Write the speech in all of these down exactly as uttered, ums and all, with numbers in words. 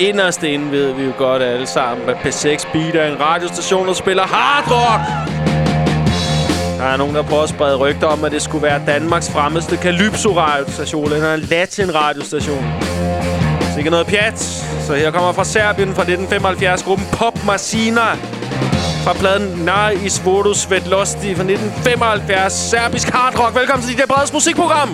inderst inde ved vi jo godt alle sammen, at P seks Beat er en radiostation, der spiller hard rock. Der er nogen, der prøver at sprede rygter om, at det skulle være Danmarks fremmeste Calypso-radiostation, eller en Latin-radiostation. Så ikke noget pjat. Så her kommer fra Serbien fra nitten femoghalvfjerds gruppen Pop Masina. Fra pladen Nar Izvodu Svetlosti fra nitten femoghalvfjerds. Serbisk hard rock. Velkommen til D J Breds musikprogram.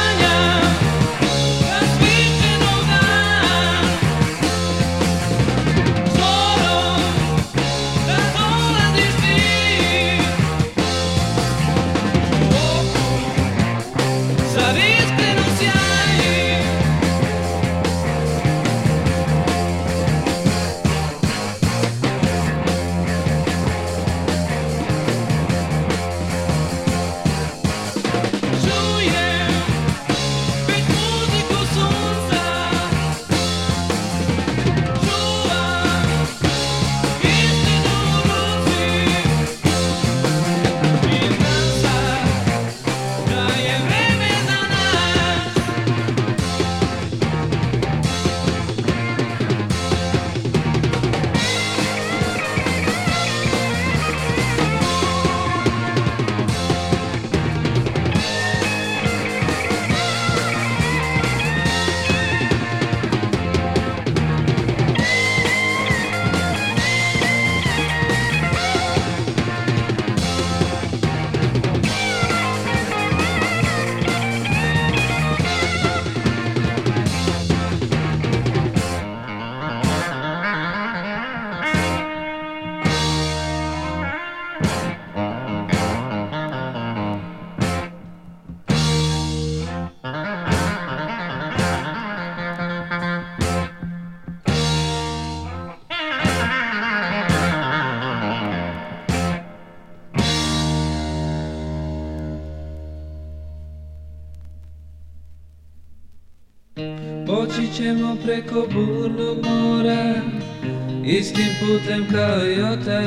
Poći ćemo preko burnog mora, istim putem kao i otac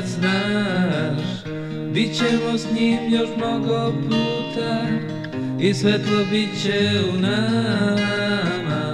naš. Bićemo s njim još mnogo puta i svetlo bit će u nama.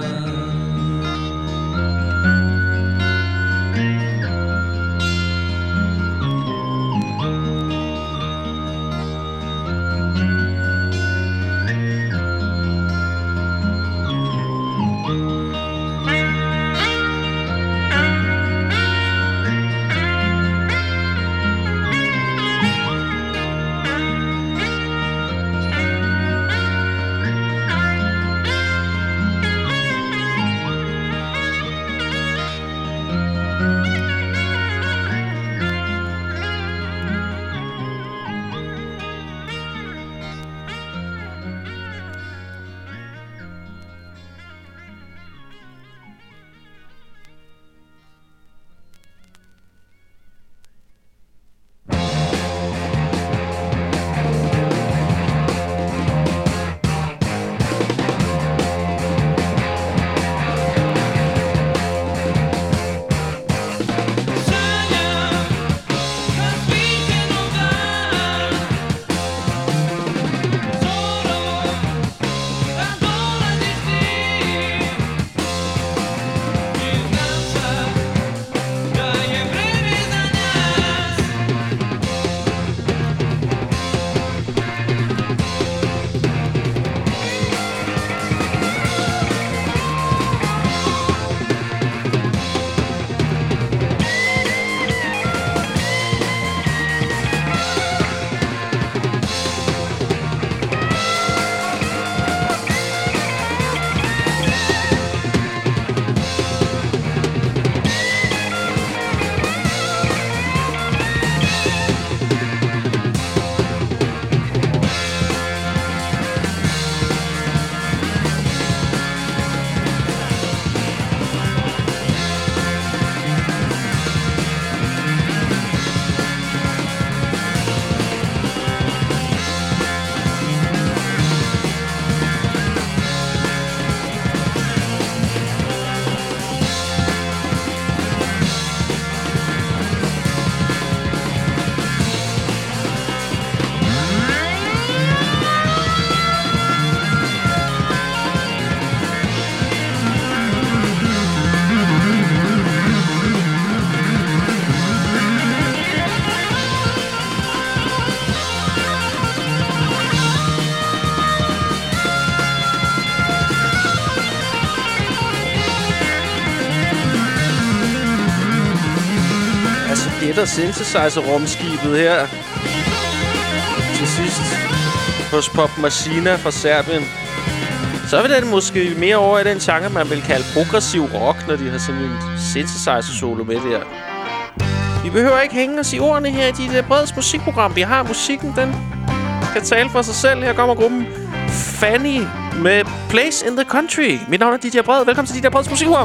gætter synthesizer-rumskibet her. Til sidst hos Pop Machina fra Serbien. Så vil den måske mere over i den genre, man vil kalde progressiv rock, når de har sådan en synthesizer-solo med der. Vi behøver ikke hænge os i ordene her i dit Breds musikprogram. Vi har musikken, den kan tale for sig selv. Her kommer gruppen Fanny med Place in the Country. Mit navn er D J Bred. Velkommen til D J Breds musikprogram.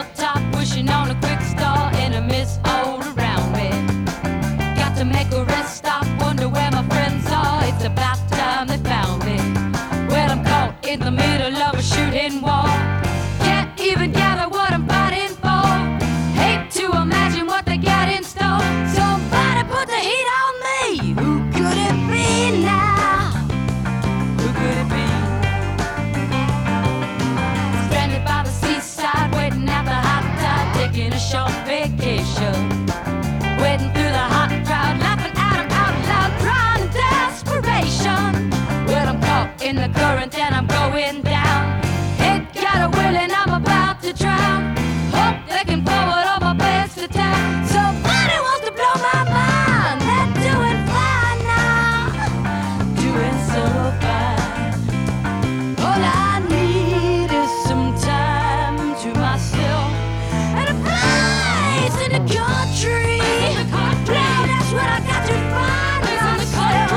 In the middle of a shooting war, can't even gather what I'm fighting for. Hate to imagine what they got in store. Somebody put the heat on me. Who could it be now? Who could it be? Stranded by the seaside, waiting at the hot tide, taking a short vacation. Waiting through the hot crowd, laughing at 'em out loud, crying in desperation. Well, I'm caught in the current and I'm going down. Ain't got a will and I'm about to drown. Hope they can forward all my best to town. Somebody wants to blow my mind. They're doing fine now, doing so fine. All I need is some time to myself and a place in the country. Now that's what I got to find myself.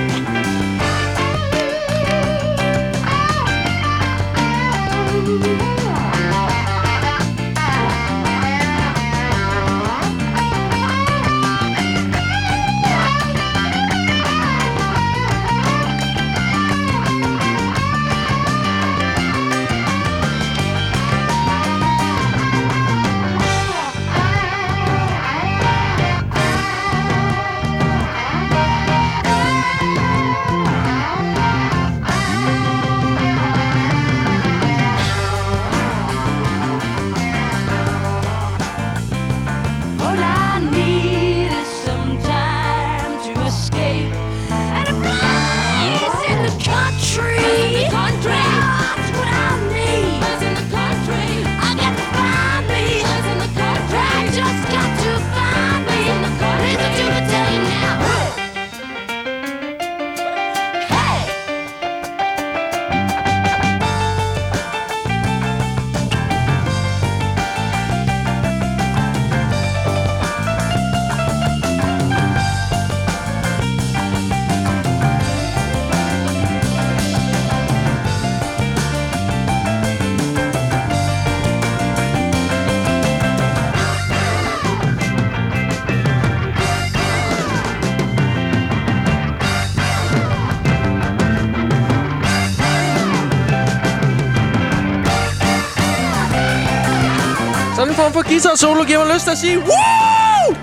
En form for guitar-solo giver mig lyst til at sige woo!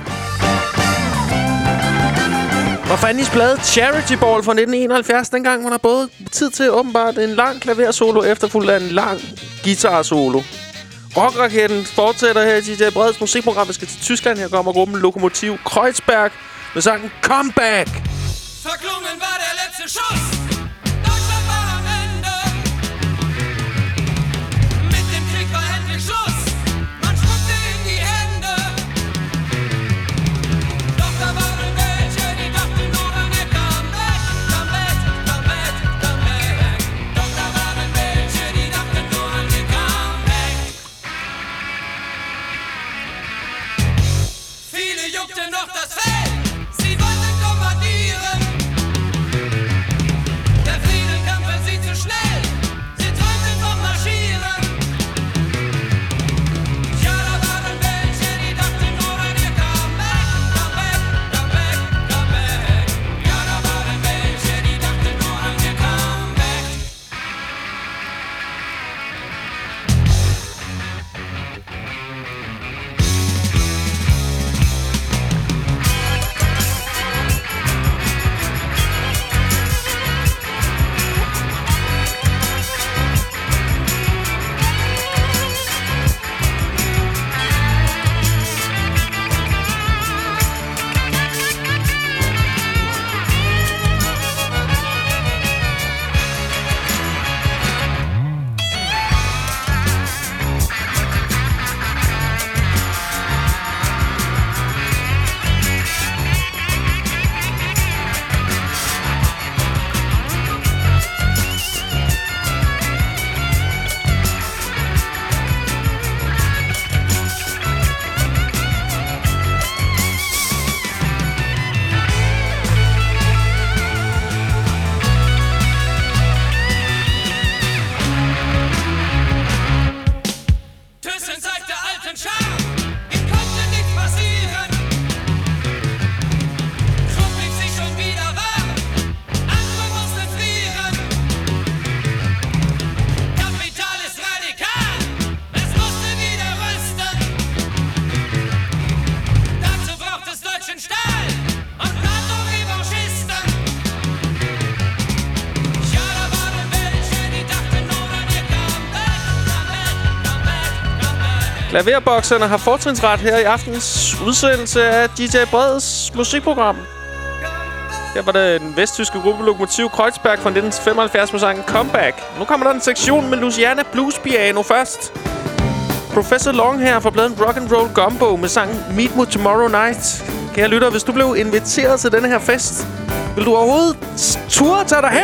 Og Fannys plade Charity Ball fra nitten enoghalvfjerds. Dengang var der både tid til åbenbart en lang klaversolo efterfulgt af en lang guitar-solo. Rockraketten fortsætter her i D J Breds musikprogram. Vi skal til Tyskland. Her kommer gruppen Lokomotiv Kreuzberg med sangen Comeback. Verklungen war der letzte Schuss. Deutschland war am Ende. Mit dem Krieg war endlich Schluss. Man spuckte in die Hände. Doch da waren welche, die dachten nur an ihr Comeback. Comeback, Comeback, Comeback. Doch da waren welche, die dachten nur an ihr Comeback. Viele juckten noch das Fell. Sie wollten kommandieren. Der Frieden kam für sie zu schnell. Sie träumten vom Marschieren. Ja, da waren welche, die dachten nur an ihr Comeback. Comeback, Comeback, Comeback. Ja, da waren welche, die dachten nur an ihr Comeback. Klaverbokserne har fortrinsret her i aftens udsendelse af D J Breds musikprogram. Her var det den vesttyske gruppe Lokomotiv Kreuzberg fra nitten femoghalvfjerds med sangen Comeback. Nu kommer der en sektion med Louisiana Blues Piano først. Professor Long her fra bladen Rock and Roll Gumbo med sangen Meet Me Tomorrow Night. Kære lytter, hvis du blev inviteret til denne her fest, vil du overhovedet turde tage dig hen?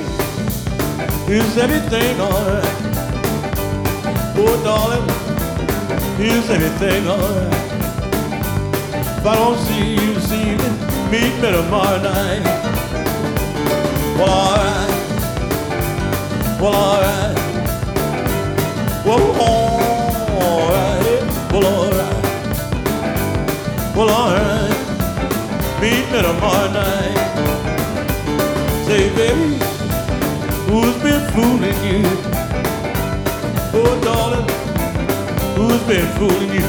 Is everything alright? Oh, darling, is everything alright? If I don't see you this evening, meet me tomorrow night. Well, alright. Well, alright. Well, alright. Well, alright. Well, alright. Meet me tomorrow night. Say, baby, who's been fooling you? Oh, darling, who's been fooling you?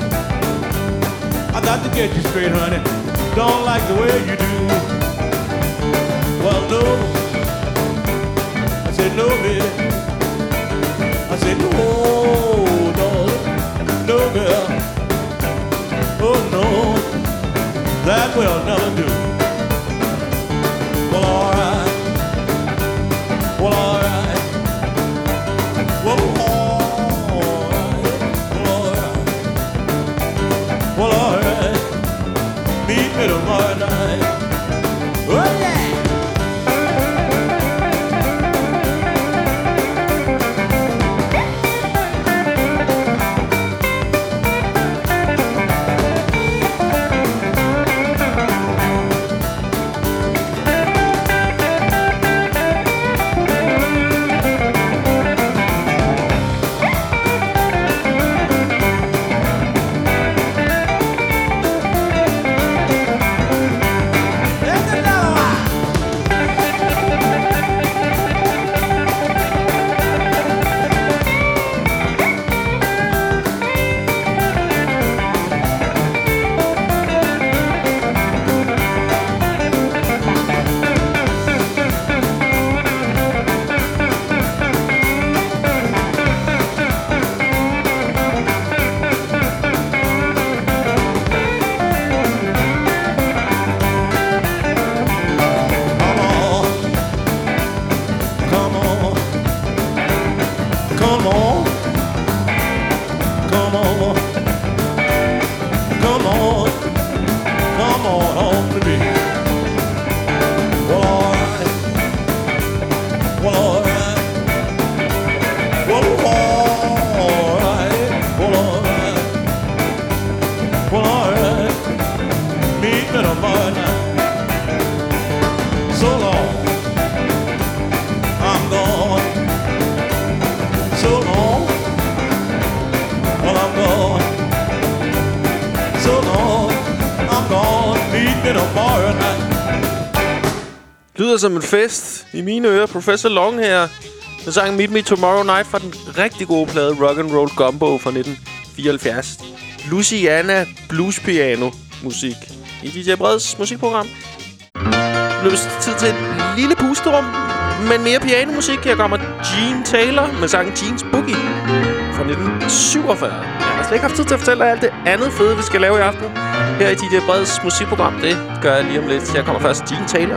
I got to get you straight, honey. Don't like the way you do. Well, no. I said no, baby. I said no, darling. No, girl. Oh, no. That will never do. Well, alright. Well, alright. Well, alright. Well, alright. Well, alright. Meet me tomorrow night. Oh, yeah! Lyder som en fest i mine ører. Professor Long her med sangen Meet Me Tomorrow Night fra den rigtig gode plade Rock and Roll Gumbo fra nitten fireoghalvfjerds. Louisiana Blues Piano musik i D J Breds musikprogram. Nu er det tid til et lille pusterum, men mere pianomusik. Her kommer Gene Taylor med sangen Gene's Boogie fra nitten syvogfyrre. Jeg har slet ikke haft tid til at fortælle dig alt det andet fede, vi skal lave i aften her i D J Breds musikprogram. Det gør jeg lige om lidt. Her kommer først Gene Taylor.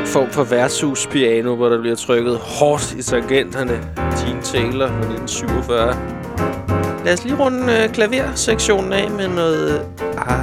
form for værtshuspiano, hvor der bliver trykket hårdt i tangenterne. Gene Taylor fra nitten syvogfyrre. Lad os lige runde øh, klaversektionen af med noget... Ah.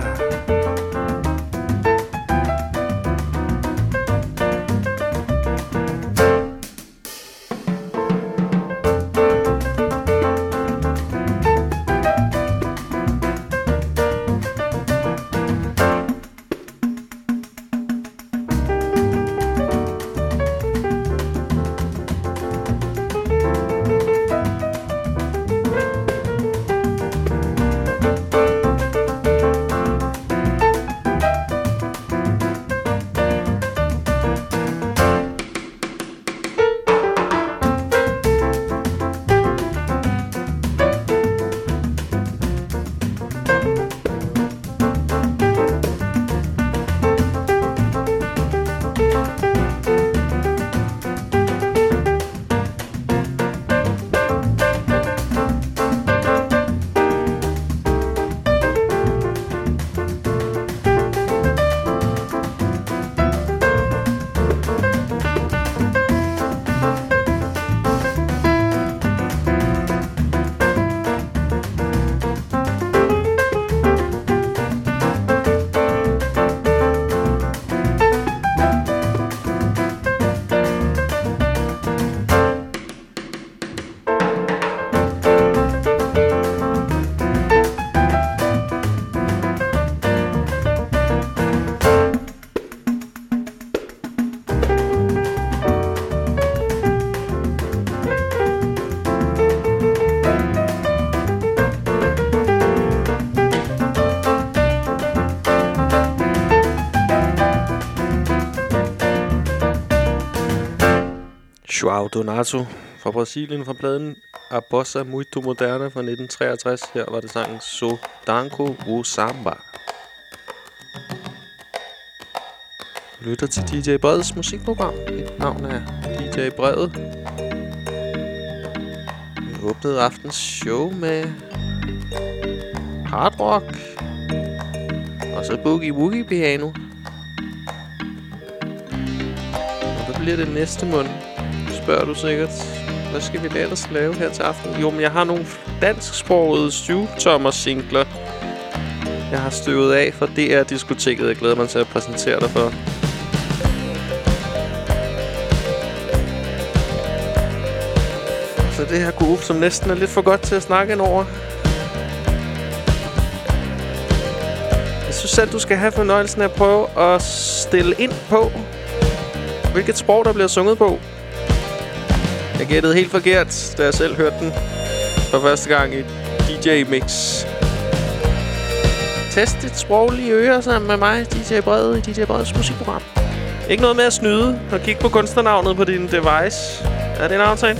João Donato fra Brasilien fra pladen A Bossa Muito Moderna fra nitten treogtres. Her var det sangen So Danko o Samba. Lytter til D J Breds musikprogram. Mit navn er D J Brevet. Vi åbnede aftens show med hard rock og så boogie woogie piano. Og hvad bliver det næste måned? Spørger du sikkert. Hvad skal vi ellers lave her til aften? Jo, men jeg har nogle dansksprogede syv-tommer-singler, jeg har støvet af fra D R-diskoteket. Jeg glæder mig til at præsentere dig for. Så det her groove, som næsten er lidt for godt til at snakke ind over. Jeg synes selv, du skal have fornøjelsen af at prøve at stille ind på, hvilket sprog der bliver sunget på. Jeg gættede helt forkert, da jeg selv hørte den for første gang i D J-mix. Test dit sproglige øre sammen med mig, D J Brede, i D J Breds musikprogram. Ikke noget med at snyde og kigge på kunstnernavnet på din device. Er det en aftale?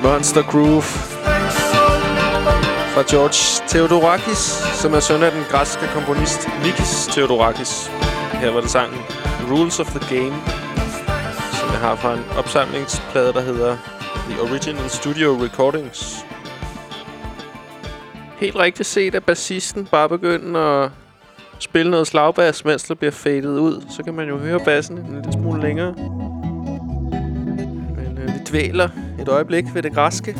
Monster Groove fra George Theodorakis, som er søn af den græske komponist Nikis Theodorakis. Her var det sangen Rules of the Game, som jeg har fra en opsamlingsplade, der hedder The Original Studio Recordings. Helt rigtigt set, at bassisten bare begynder at spille noget slagbas, mens der bliver fadet ud. Så kan man jo høre bassen en lille smule længere. Men øh, vi dvæler et øjeblik ved det græske.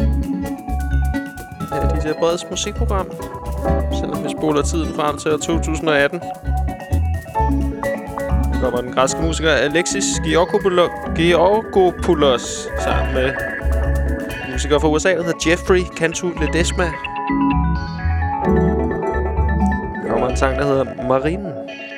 Her er D J Breds musikprogram, selvom vi spoler tiden frem til år to tusind og atten. Der kommer den græske musiker Alexis Georgopoulos, Georgopoulos sammen med musikere fra U S A, der hedder Jeffrey Cantu Ledesma. Der kommer en sang, der hedder Marine.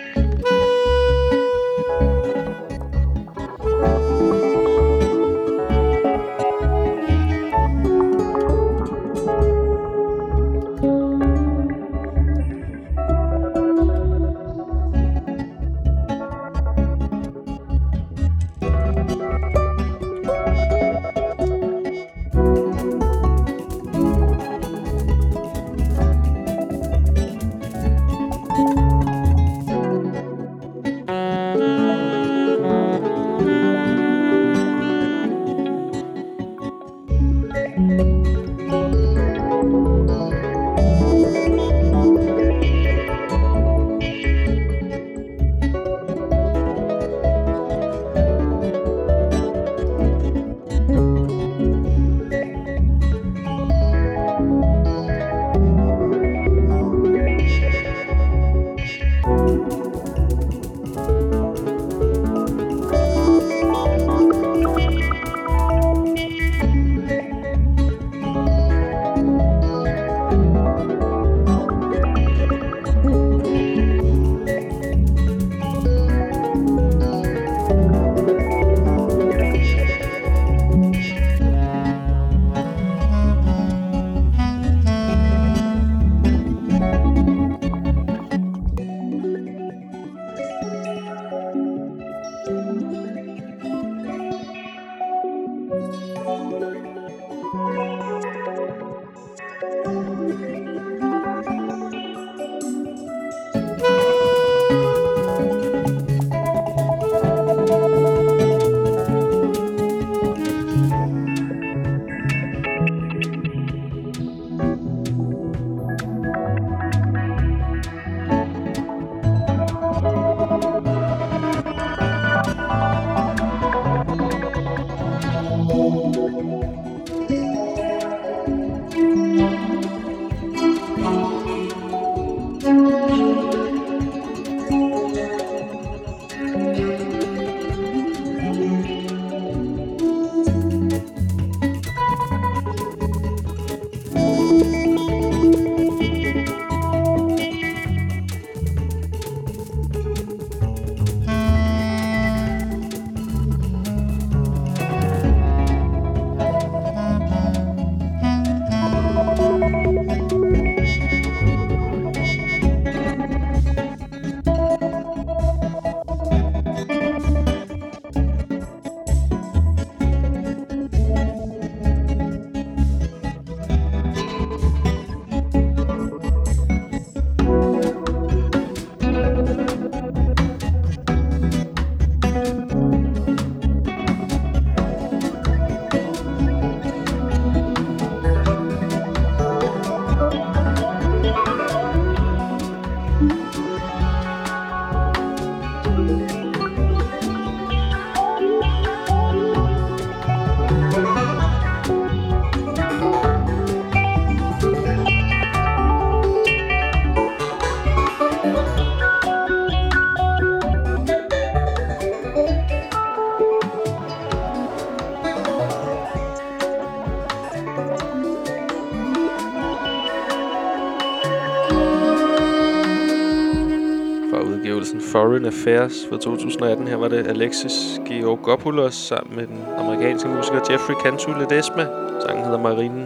Foreign Affairs fra to tusind og atten. Her var det Alexis Georgopoulos sammen med den amerikanske musiker Jeffrey Cantu Ledesma. Sangen hedder Marinen.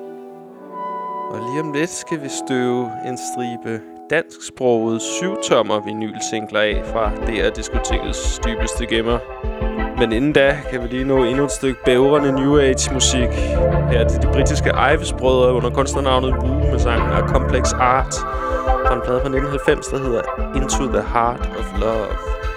Og lige om lidt skal vi støve en stribe dansksprogede syv-tommer vinylsingler af fra D R Diskotekets dybeste gemmer. Men inden da kan vi lige nå endnu et stykke bævrende New Age-musik. Her er det de britiske Ives-brødre under kunstnernavnet Woo med sangen A Complex Art fra en plade fra nitten halvfems, der hedder Into the Heart of Love.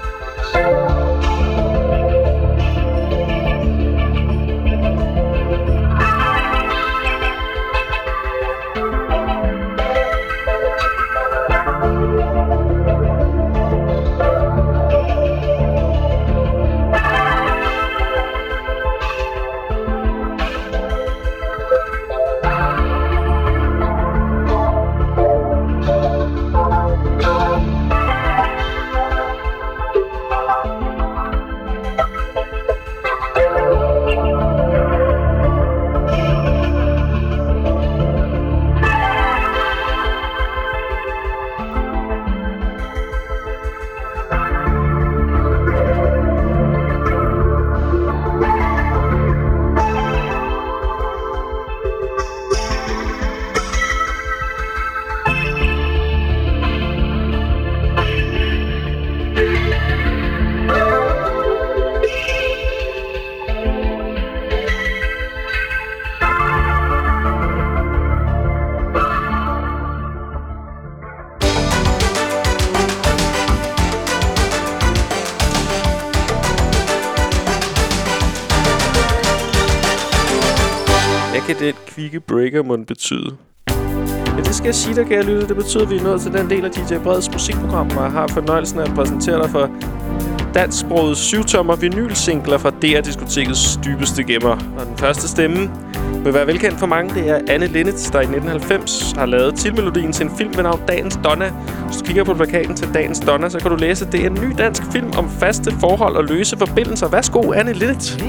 Det kvikke breaker må betyde. Ja, det skal jeg sige dig, kære lytte. Det betyder, at vi er nået til den del af D J Breds musikprogram, og jeg har fornøjelsen af at præsentere dig for dansksprogede syvtommer vinylsingler fra D R-diskotekets dybeste gemmer. Og den første stemme vil være velkendt for mange. Det er Anne Linnet, der i nitten halvfems har lavet titelmelodien til en film med navn Dagens Donna. Hvis du kigger på plakaten til Dagens Donna, så kan du læse, at det er en ny dansk film om faste forhold og løse forbindelser. Værsgo, Anne Linnet.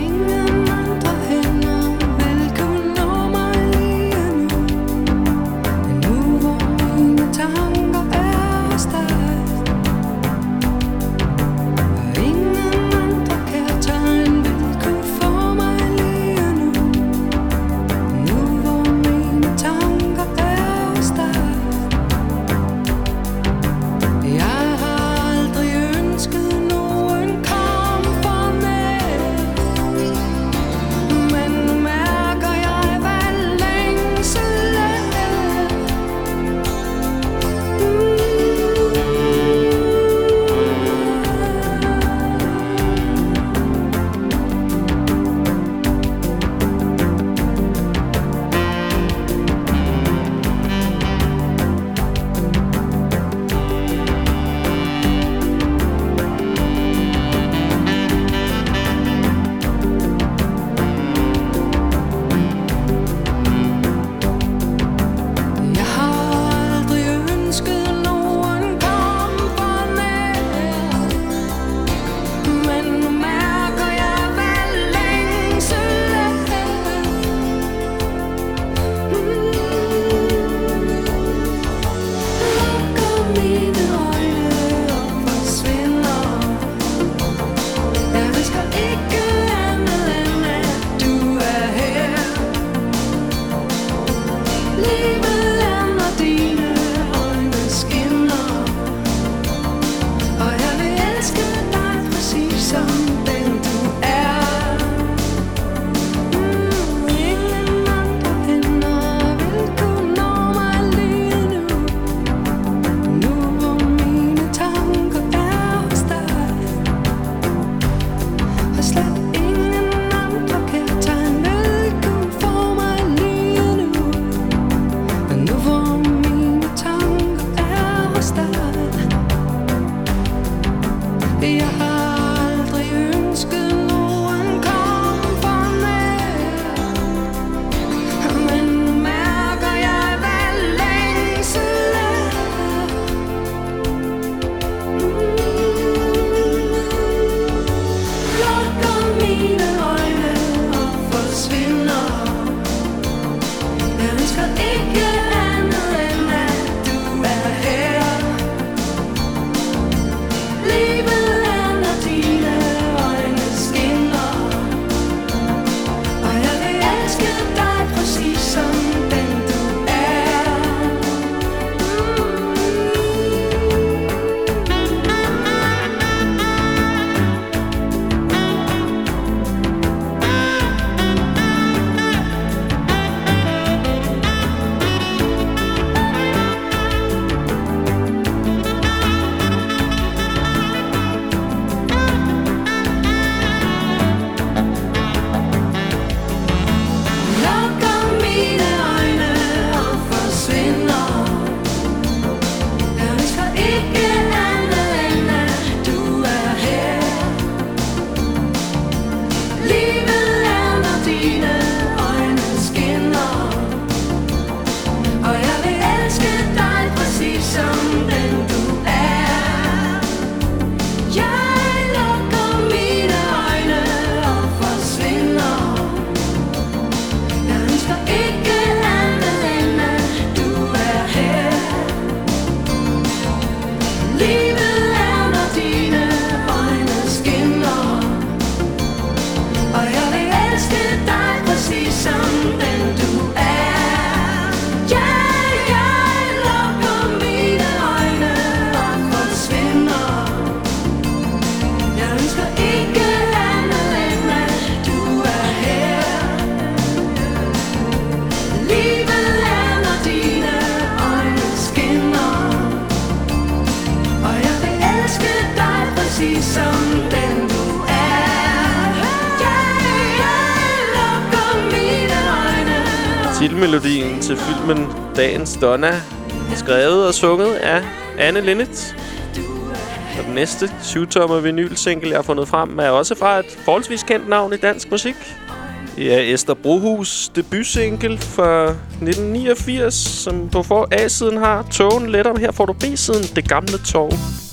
Titelmelodien til filmen Dagens Donna, skrevet og sunget af Anne Linnet. Og den næste syv-tommer vinyl-single, jeg har fundet frem, er også fra et forholdsvis kendt navn i dansk musik. Det er Esther Brohus debutsingle fra nitten niogfirs, som på for A-siden har Togen letter. Her får du B-siden, Det Gamle Torv.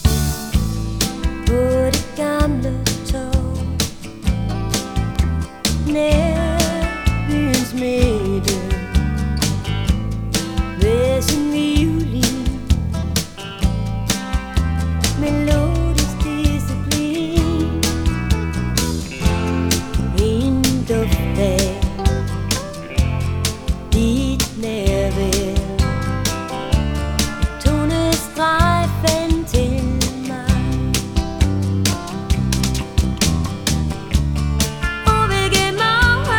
På det gamle torv, nær byens midte, med sin violin, melodisk disciplin, en duft af dit nærvær, tonestrejfen til mig. Og hvilken morgen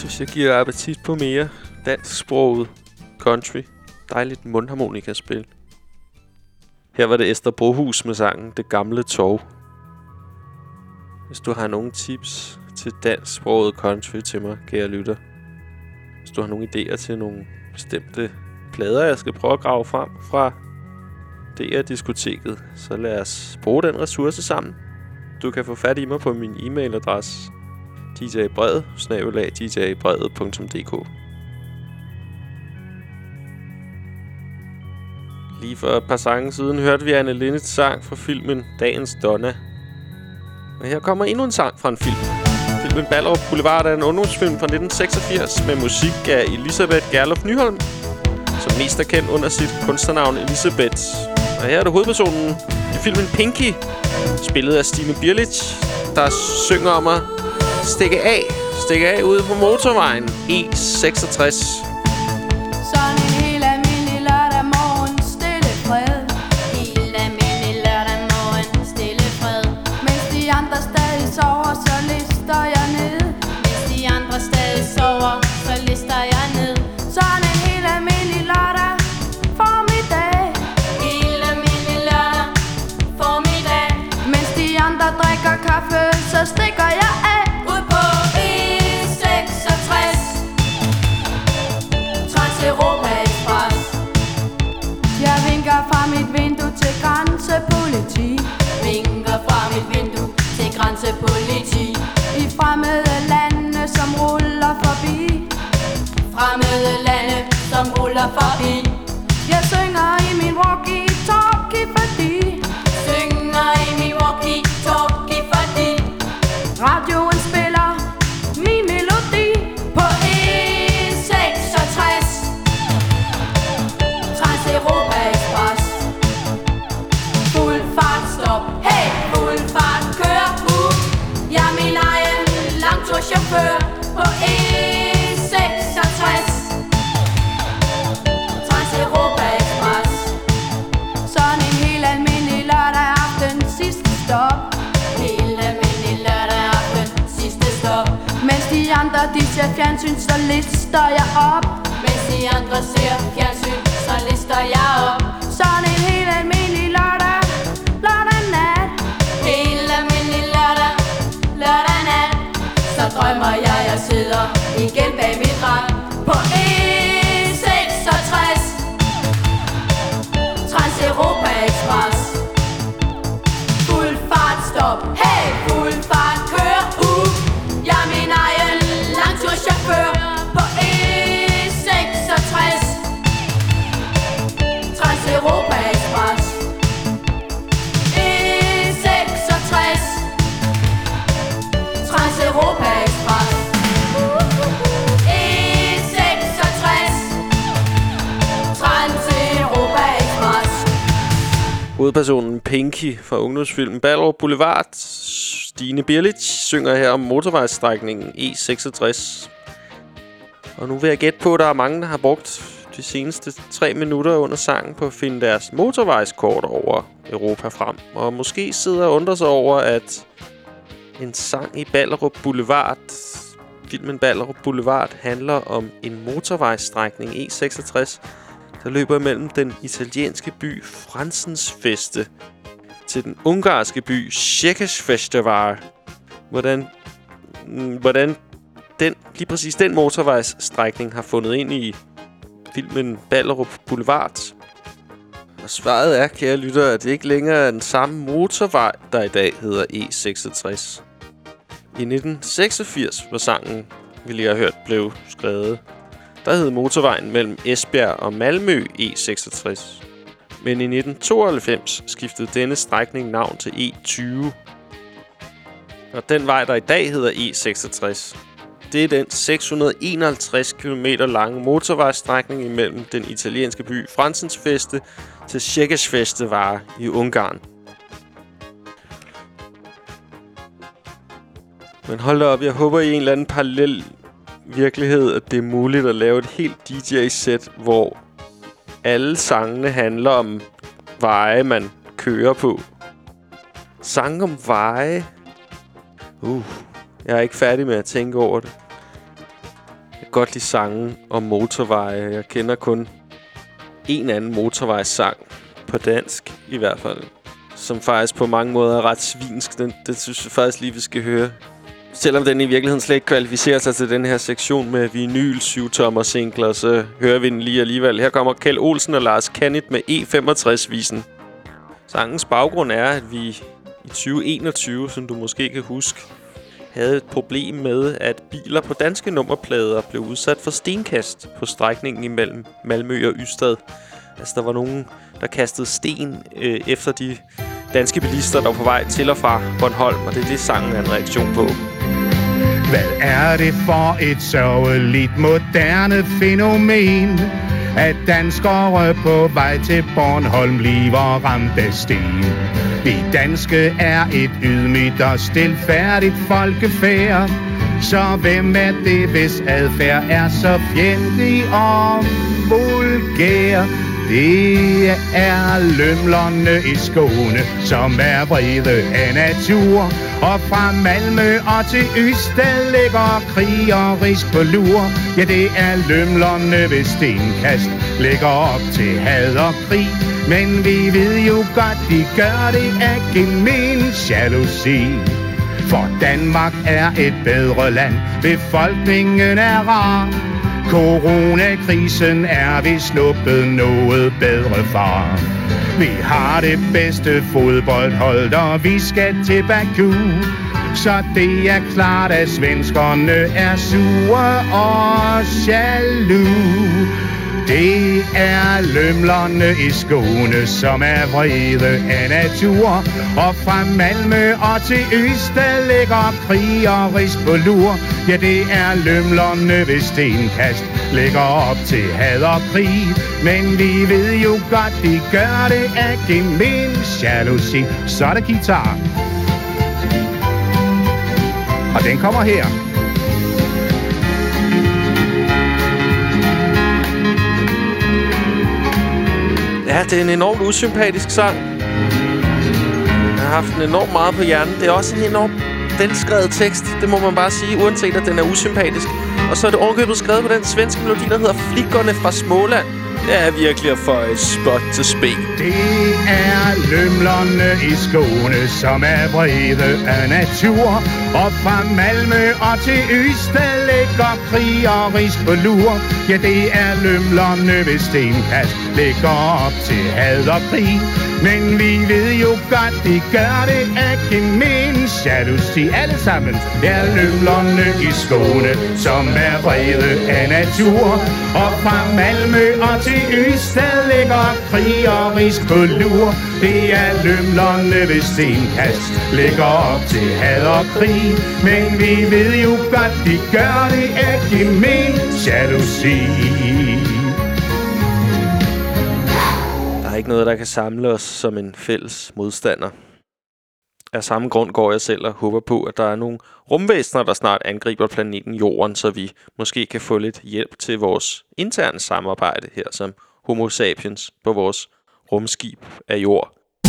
synes jeg giver appetit på mere dansksproget country. Dejligt mundharmonikaspil. Her var det Esther Brohus med sangen Det Gamle Torv. Hvis du har nogle tips til dansksproget country til mig, kære lytter. Hvis du har nogle idéer til nogle bestemte plader, jeg skal prøve at grave frem fra D R-diskoteket, så lad os bruge den ressource sammen. Du kan få fat i mig på min e-mailadresse d j brevet snabel-a d j brevet punktum d k. Lige for et par sange siden hørte vi Anne Linnets sang fra filmen Dagens Donna. Og her kommer endnu en sang fra en film. Filmen Ballerup Boulevard er en ungdomsfilm fra nitten seksogfirs med musik af Elisabeth Gerlof Nyholm, som mest er kendt under sit kunstnernavn Elisabeth. Og her er det hovedpersonen i filmen Pinky, spillet af Stine Birlich, der synger om at stikke af, stikke af ude på motorvejen E seksogtres. Sådan en helt almindelig lørdag morgen, stille fred. Helt almindelig lørdag morgen, stille fred. Mens de andre stadig sover, så lister jeg ned. Mens de andre stadig sover, så lister jeg ned. Sådan en helt almindelig lørdag formiddag. Helt almindelig lørdag formiddag. Mens de andre drikker kaffe, så stikker jeg af. Ud på E seksogtres, Trans-Europa Express. Jeg vinker fra mit vindue til grænsepoliti. Vinker fra mit vindue til grænsepoliti. I fremmede lande, som ruller forbi. Fremmede lande, som ruller forbi. Jeg synger i min walkie-talkie, fordi Synger i min walkie-talkie, fordi radioen spiller min melodi. på E seksogtres, Trans-Europa Express. Fuld fart, stop. Hey, fuld fart, kør ud. Jeg er min egen langturschauffør på E seksogtres, Trans-Europa Express. Sådan en helt almindelig lørdag aften, sidste stop. Helt almindelig lørdag aften, sidste stop. Mens de andre de ser fjernsyn, så lister jeg op. Mens de andre ser fjernsyn, så lister jeg op. Sådan en helt almindelig lørdag, lørdag nat. Helt almindelig lørdag, lørdag nat. Så drømmer jeg, jeg sidder igen bag mit rat på E seksogtres, Trans-Europa Express. Fuld fart, stop. Hey, fuld fart, kør ud. Jeg er min egen langturschauffør på E seksogtres, Trans-Europa Express. E seksogtres, Trans-Europa Express. E seksogtres, Trans-Europa Express. Hovedpersonen Pinky fra ungdomsfilmen Ballerup Boulevard, Stine Birlich, synger her om motorvejsstrækningen E seksogtres. Og nu vil jeg gætte på, at der er mange, der har brugt de seneste tre minutter under sangen på at finde deres motorvejskort over Europa frem. Og måske sidder og undrer sig over, at en sang i Ballerup Boulevard, filmen Ballerup Boulevard, handler om en motorvejsstrækning E seksogtres, der løber mellem den italienske by Franzensfeste til den ungarske by Székesfehérvár. Hvordan, hvordan den, lige præcis den motorvejsstrækning har fundet ind i filmen Ballerup Boulevard. Og svaret er, kære lytter, at det ikke længere er den samme motorvej, der i dag hedder E seksogtres. I nitten seksogfirs, hvor sangen, vi lige har hørt, blev skrevet, der hed motorvejen mellem Esbjerg og Malmø E seksogtres. Men i nitten tooghalvfems skiftede denne strækning navn til E tyve. Og den vej, der i dag hedder E seksogtres, det er den seks hundrede og enoghalvtreds kilometer lange motorvejsstrækning imellem den italienske by Franzensfeste til Székesfehérvár i Ungarn. Men hold da op, jeg håber i en eller anden parallel virkelighed, at det er muligt at lave et helt D J-sæt, hvor alle sangene handler om veje, man kører på. Sange om veje? Uh, jeg er ikke færdig med at tænke over det. godt lide sange om motorveje. Jeg kender kun en anden motorvejssang, på dansk i hvert fald, som faktisk på mange måder er ret svinsk. Den, det synes jeg faktisk lige, vi skal høre. Selvom den i virkeligheden slet ikke kvalificerer sig til den her sektion med vinyl syv-tommer singler, så hører vi den lige alligevel. Her kommer Kjeld Olsen og Lars Kanit med E femogtres-visen. Sangens baggrund er, at vi i tyve enogtyve, som du måske kan huske, havde et problem med, at biler på danske nummerplader blev udsat for stenkast på strækningen imellem Malmø og Ystad. Altså, der var nogen, der kastede sten øh, efter de danske bilister, der var på vej til og fra Bornholm, og det er det, sangen er en reaktion på. Hvad er det for et sørgeligt moderne fænomen, at danskere på vej til Bornholm bliver ramt af sten? Vi danske er et ydmygt og stilfærdigt folkefærd, så hvem er det, hvis adfærd er så fjendtlig og vulgær? Det er lømlerne i Skåne, som er vrede af natur. Og fra Malmø og til Ystad ligger krig og risk på lur. Ja, det er lømlerne ved stenkast, ligger op til had og krig. Men vi ved jo godt, de gør det af gemen jalousi. For Danmark er et bedre land, befolkningen er rar. Coronakrisen er vi sluppet noget bedre fra. Vi har det bedste fodboldhold, og vi skal til Baku. Så det er klart, at svenskerne er sure og jaloux. Det er lømlerne i Skåne, som er vrede af natur. Og fra Malmø og til Ystad ligger krig og risk på lur. Ja, det er lømlerne ved stenkast, ligger op til had og krig. Men vi ved jo godt, de gør det af gemen jalousi. Så er der guitar. Og den kommer her. Ja, det er en enormt usympatisk sang. Jeg har haft den enormt meget på hjernen. Det er også en enormt velskrevet tekst, det må man bare sige, uanset at den er usympatisk. Og så er det ovenkøbet skrevet på den svenske melodi, der hedder Flickerne fra Småland. Det er virkelig at få et spot til spe. Det er lømlerne i Skåne, som er vrede af natur. Og fra Malmø og til Ystad ligger krig og risk på lur. Ja, det er lømlerne ved stenkast, ligger op til had og krig. Men vi ved jo godt, de gør det af gemen jalousi. Alle sammen er lømlerne i Skåne, som er vrede af natur. Og fra Malmø og til Ystad ligger krig og risk på lur. Det er lømlerne ved stenkast, ligger op til had og krig. Men vi ved jo godt, de gør det af gemen jalousi. Der er ikke noget, der kan samle os som en fælles modstander. Af samme grund går jeg selv og håber på, at der er nogle rumvæsener, der snart angriber planeten Jorden, så vi måske kan få lidt hjælp til vores interne samarbejde her som Homo sapiens på vores rumskib af jord.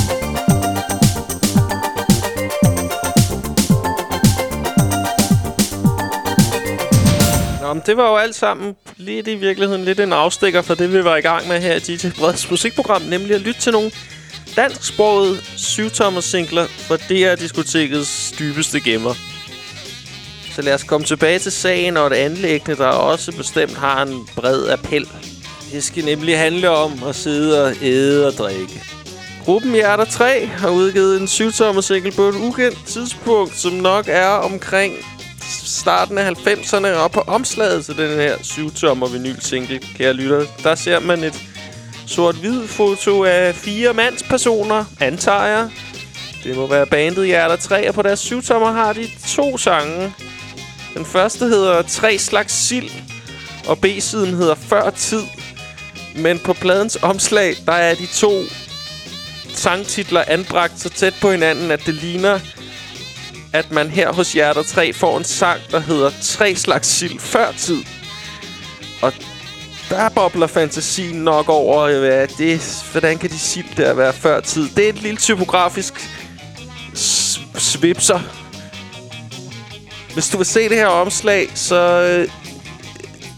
Nå, men det var jo alt sammen lidt i virkeligheden lidt en afstikker for det, vi var i gang med her i D J Breds musikprogram, nemlig at lytte til nogle dansksprogede syv-tommer singler fra D R-diskotekets dybeste gemmer. Så lad os komme tilbage til sagen og et anlæggende, der også bestemt har en bred appel. Det skal nemlig handle om at sidde og æde og drikke. Gruppen Hjerter tre har udgivet en syv-tommer single på et ukendt tidspunkt, som nok er omkring starten af halvfemserne, og på omslaget til den her syv-tommer vinyl-single, kære lytter, der ser man et sort-hvid foto af fire mandspersoner, antager jeg. Det må være bandet Hjerter tre, og på deres syv-tommer har de to sange. Den første hedder Tre slags sild, og B-siden hedder Før tid. Men på pladens omslag, der er de to sangtitler anbragt så tæt på hinanden, at det ligner, at man her hos Hjerter tre får en sang, der hedder Tre slags sild før tid. Og der bobler fantasien nok over, hvad det, hvordan kan de sild der være før tid. Det er et lille typografisk svipser. Hvis du vil se det her omslag, så øh,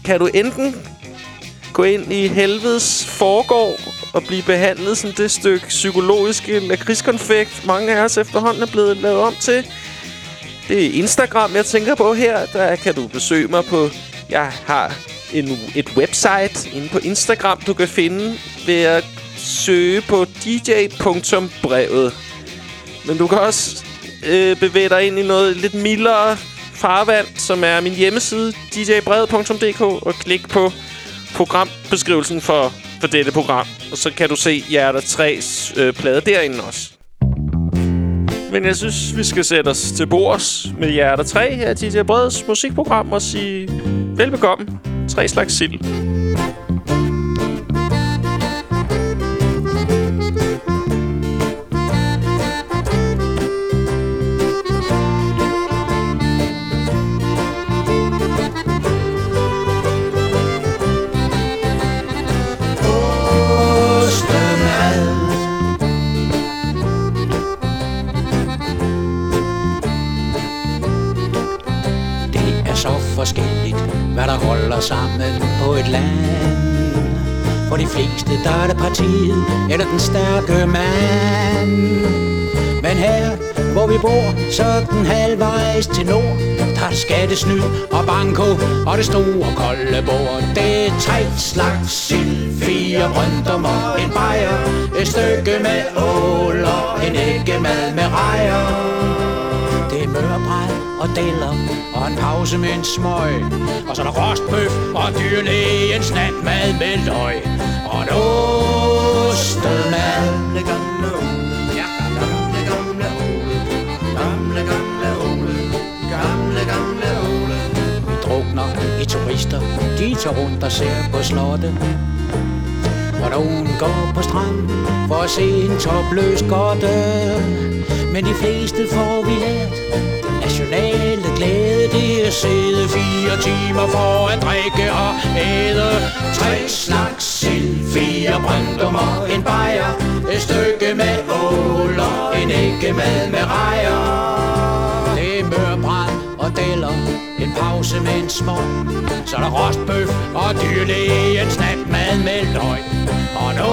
kan du enten gå ind i helvedes forgård og blive behandlet som det stykke psykologiske lakridskonfekt, mange af os efterhånden er blevet lavet om til. Det er Instagram, jeg tænker på her. Der kan du besøge mig på... Jeg har en, et website inde på Instagram, du kan finde ved at søge på d j punktum brevet. Men du kan også øh, bevæge dig ind i noget lidt mildere farvand, som er min hjemmeside, d j brevet punktum d k, og klik på programbeskrivelsen for, for dette program. Og så kan du se Hjerter tres øh, plade derinde også. Men jeg synes, vi skal sætte os til bords med Hjerter tre her til D J Breds musikprogram og sige velbekomme. Tre slags sild. Forskelligt, hvad der holder sammen på et land. For de fleste, der er det partiet, eller den stærke mand. Men her, hvor vi bor, sådan halvvejs til nord, der er skattesnyd og banko og det store kolde bord. Det er tre slags sild, fire brøndummer, en bajer, et stykke med ål og en æggemad med rejer. Det er mørbræd og deller og en pause med en smøg. Og så er der rostbøf og dyrlægens natmad med løg. Og en ostemad. Gamle, gamle Ole. Ja, gamle, gamle Ole. Gamle, gamle Ole. Gamle, gamle Ole. Vi drukner i turister. De tager rundt og ser på slottet. Og nogen går på stranden for at se en topløs godte. Men de fleste får vi lært nationale glæde, det er sidde fire timer for at drikke og æde. Tre slags sild, fire brøndummer, en bajer, et stykke med ål og en æggemad med rejer. Det er mørbræd og deller, en pause med en små. Så er der rostbøf og dyrlægens natmad med løg. Og en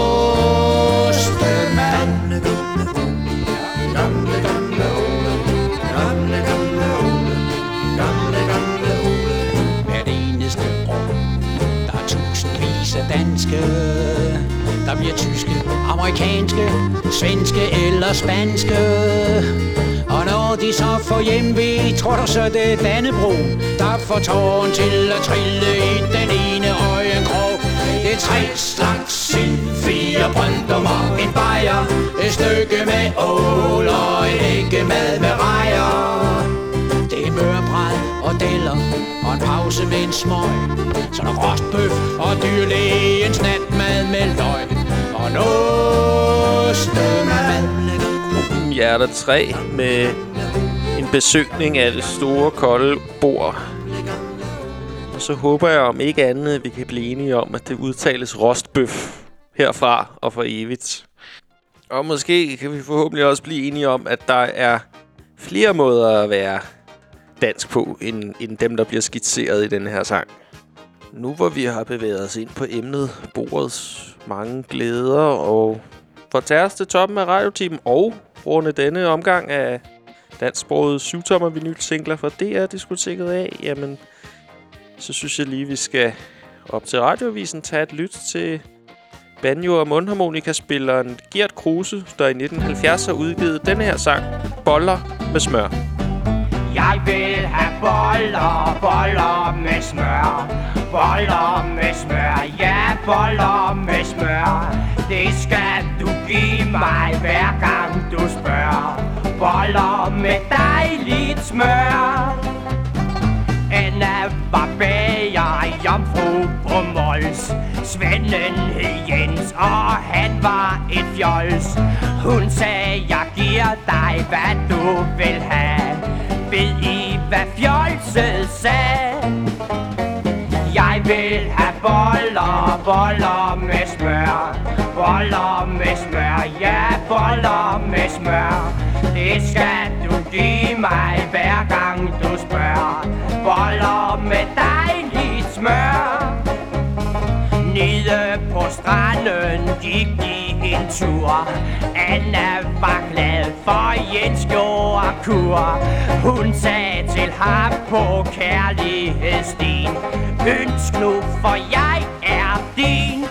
ostemad. Gamle, gamle Ole. Gamle, gamle Ole. Gamle, gamle Ole. Hvert eneste år, der er tusindvis af danske, der bliver tyske, amerikanske, svenske eller spanske. Og når de så får hjemve, tror du så det er Dannebro, der får tåren til at trille i den ene øjenkrog. Det er tre slags sild, fire brøndummer, en bajer, et stykke med ål og en æggemad med rejer. Det er mørbræd og deller og en pause med en smøg. Så er der rostbøf og dyrlægens natmad med løg. Og en ostemad. Hjerter tre med en besøgning af det store kolde bord. Og så håber jeg om ikke andet, at vi kan blive enige om, at det udtales rostbøf herfra og for evigt. Og måske kan vi forhåbentlig også blive enige om, at der er flere måder at være dansk på, end, end dem, der bliver skitseret i denne her sang. Nu hvor vi har bevæget os ind på emnet bordets mange glæder og for at tage os til toppen af radioteamen og runde denne omgang af dansksproget syvtommer vinyl-singler fra D R-diskoteket af, jamen, så synes jeg lige, vi skal op til radioavisen tage et lyt til banjo- og mundharmonikaspilleren Gert Kruse, der i nitten halvfjerds har udgivet denne her sang, Boller med smør. Jeg vil have boller, boller med smør. Boller med smør, ja, boller med smør. Det skal du give mig hver gang du spørger. Boller med dejligt smør. Anna var bager, jomfru på Mols. Svenden hed Jens, og han var et fjols. Hun sagde, jeg giver dig, hvad du vil have. Ved I, hvad fjolset sagde? Jeg vil have boller, boller med smør. Boller med smør, ja, boller med smør. Det skal du give mig hver gang du spørger. Boller med dejligt smør. stranden gik de en tur. Anna var glad for Jens gjorde kur. Hun sagde til ham på kærlighedsstien: ønsk nu, for jeg er din.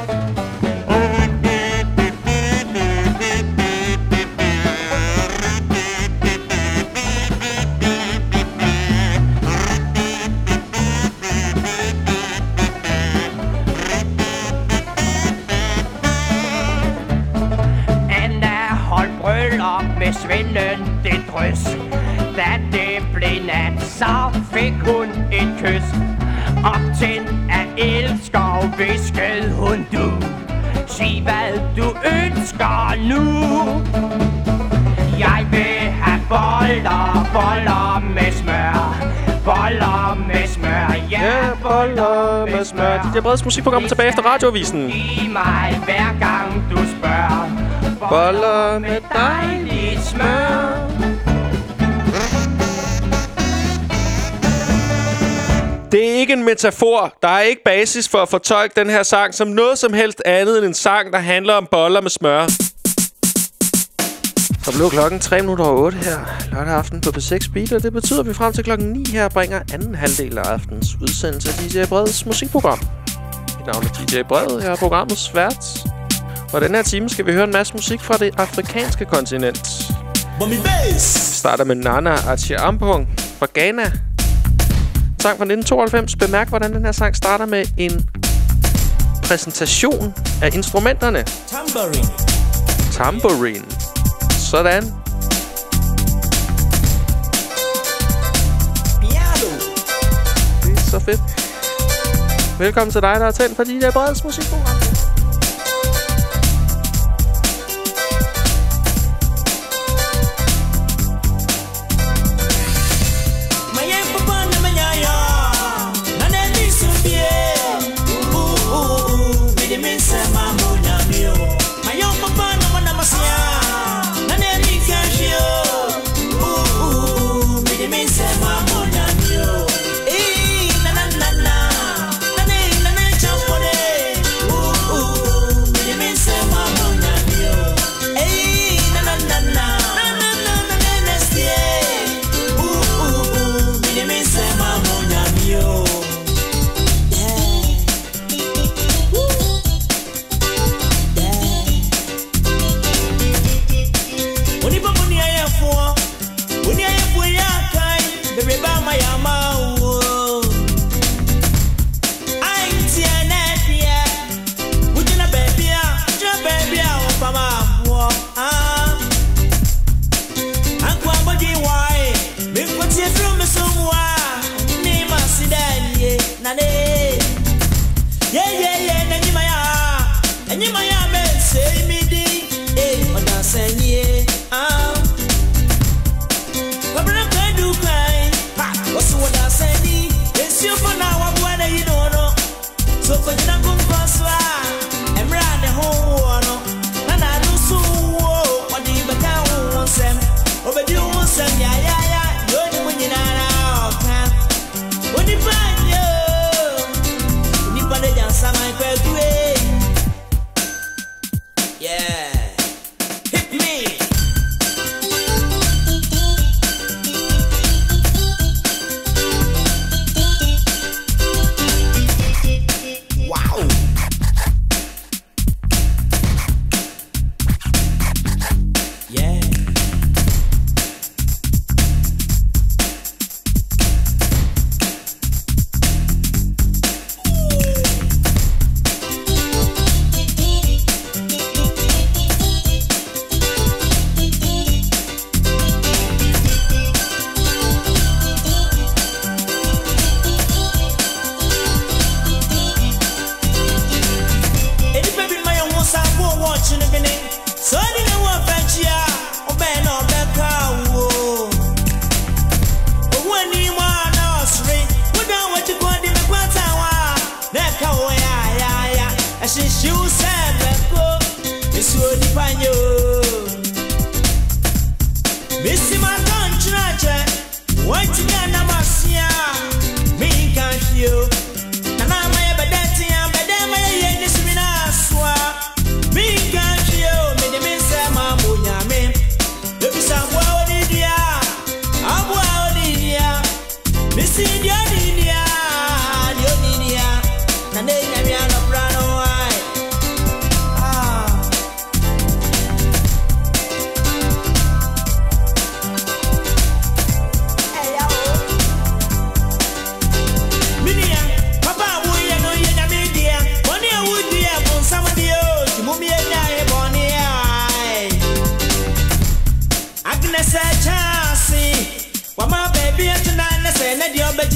Med svennen det drøs. Da det blev nat, så fik hun et kys. Optændt af elsker, viskede hun du. Sig hvad du ønsker nu. Jeg vil have boller, boller med smør. Boller med smør, ja, Ja, boller med smør. D J Breds musikprogram tilbage efter radioavisen. Giv mig hver gang du spørger. Boller med dejligt smør. Det er ikke en metafor. Der er ikke basis for at fortolke den her sang som noget som helst andet end en sang, der handler om boller med smør. Så blev klokken tre minutter over otte her lørdag aften på P seks Beat, og det betyder, at vi frem til klokken ni her bringer anden halvdel af aftens udsendelse af D J Breds musikprogram. Mit navn er D J Bred, jeg er programmets vært. Og den her time skal vi høre en masse musik fra det afrikanske kontinent. Vi starter med Nana Achiampong fra Ghana. Sang fra nitten tooghalvfems. Bemærk, hvordan den her sang starter med en præsentation af instrumenterne. Tambourine. Tambourine. Sådan. Piano. Det er så fedt. Velkommen til dig, der er tændt for D J Breds musikprogram.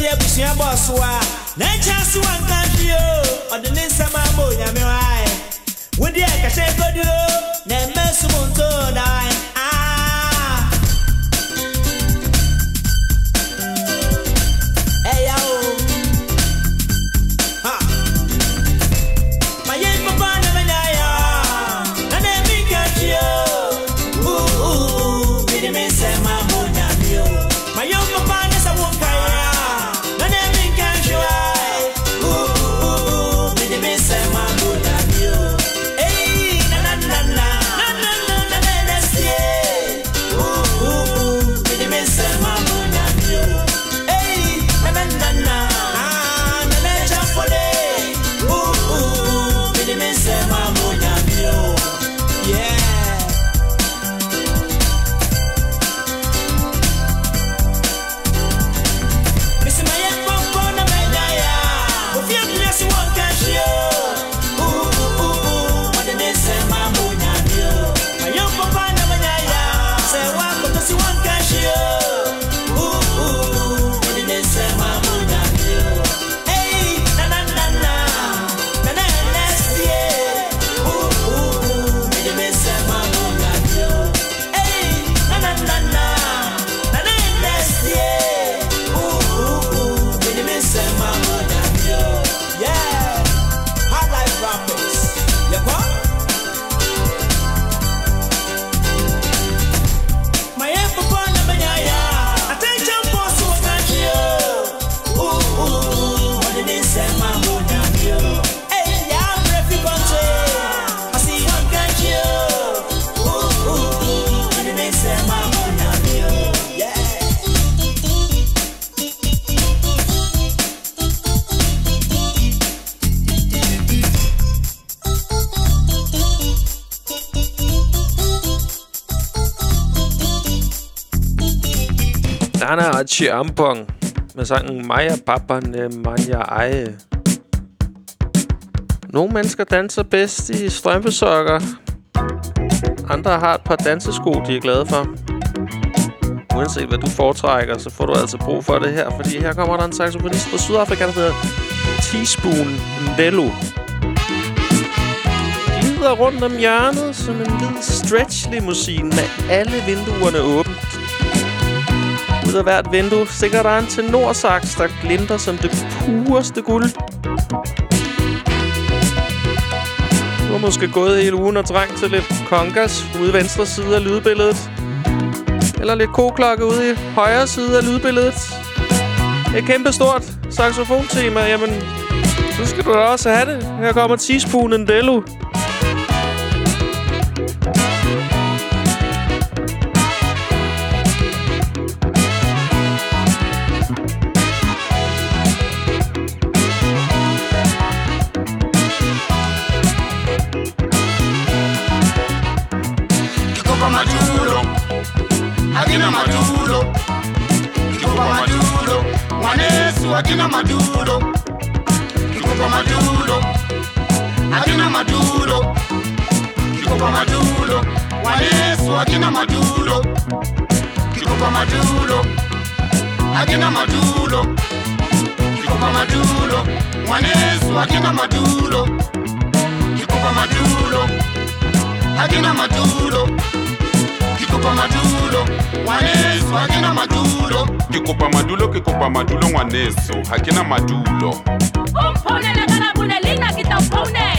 see a bush and boss. Nine chance one country, or the Ninsama Boya. Would you like a shake or do? Never soon to die. Ah, hey, oh, ha. My young papa never die. And then we catch you. Ooh, ooh, did you miss my moon? My young papa is a woman. And then we catch you. Ooh, ooh, did you miss my moon? Nana og Chiampong med sangen Maja Papane Manja Eje. Nogle mennesker danser bedst i strømpesokker. Andre har et par dansesko, de er glade for. Uanset hvad du foretrækker, så får du altså brug for det her. Fordi her kommer der en saxofonist fra Sydafrika, der hedder Teaspoon Ndelu. Glider rundt om hjørnet som en hvid stretch-limousine med alle vinduerne åbent. Ud af hvert vindue stikker der en tenorsax, der glinter som det pureste guld. Du har måske gået hele ugen og trængt til lidt congas ude i venstre side af lydbilledet. Eller lidt koklokke ude i højre side af lydbilledet. Et kæmpe stort saxofontema, jamen, så skal du da også have det. Her kommer Teaspoon Ndelu. Akina Maduro, Kikupa Maduro, Wanesu Akina Maduro, Kikupa Maduro, Akina Maduro, Kikupa Maduro, Wanesu Akina Maduro, Kikupa Maduro, Akina Maduro, Kikupa Maduro, Wanesu Akina Maduro, Kikupa Maduro, Akina Maduro. Kikupa Maduro, Wanesu, Hakina Maduro. Kikupa Maduro, Kikupa Maduro, Wanesu, Hakina Maduro. Umpone la gana bunelina kita umpone.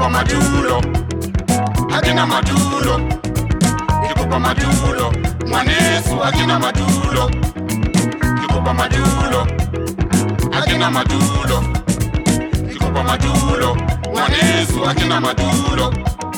madulo akina madulo ikupa madulo mwanesu akina madulo ikupa madulo akina madulo ikupa madulo mwanesu akina madulo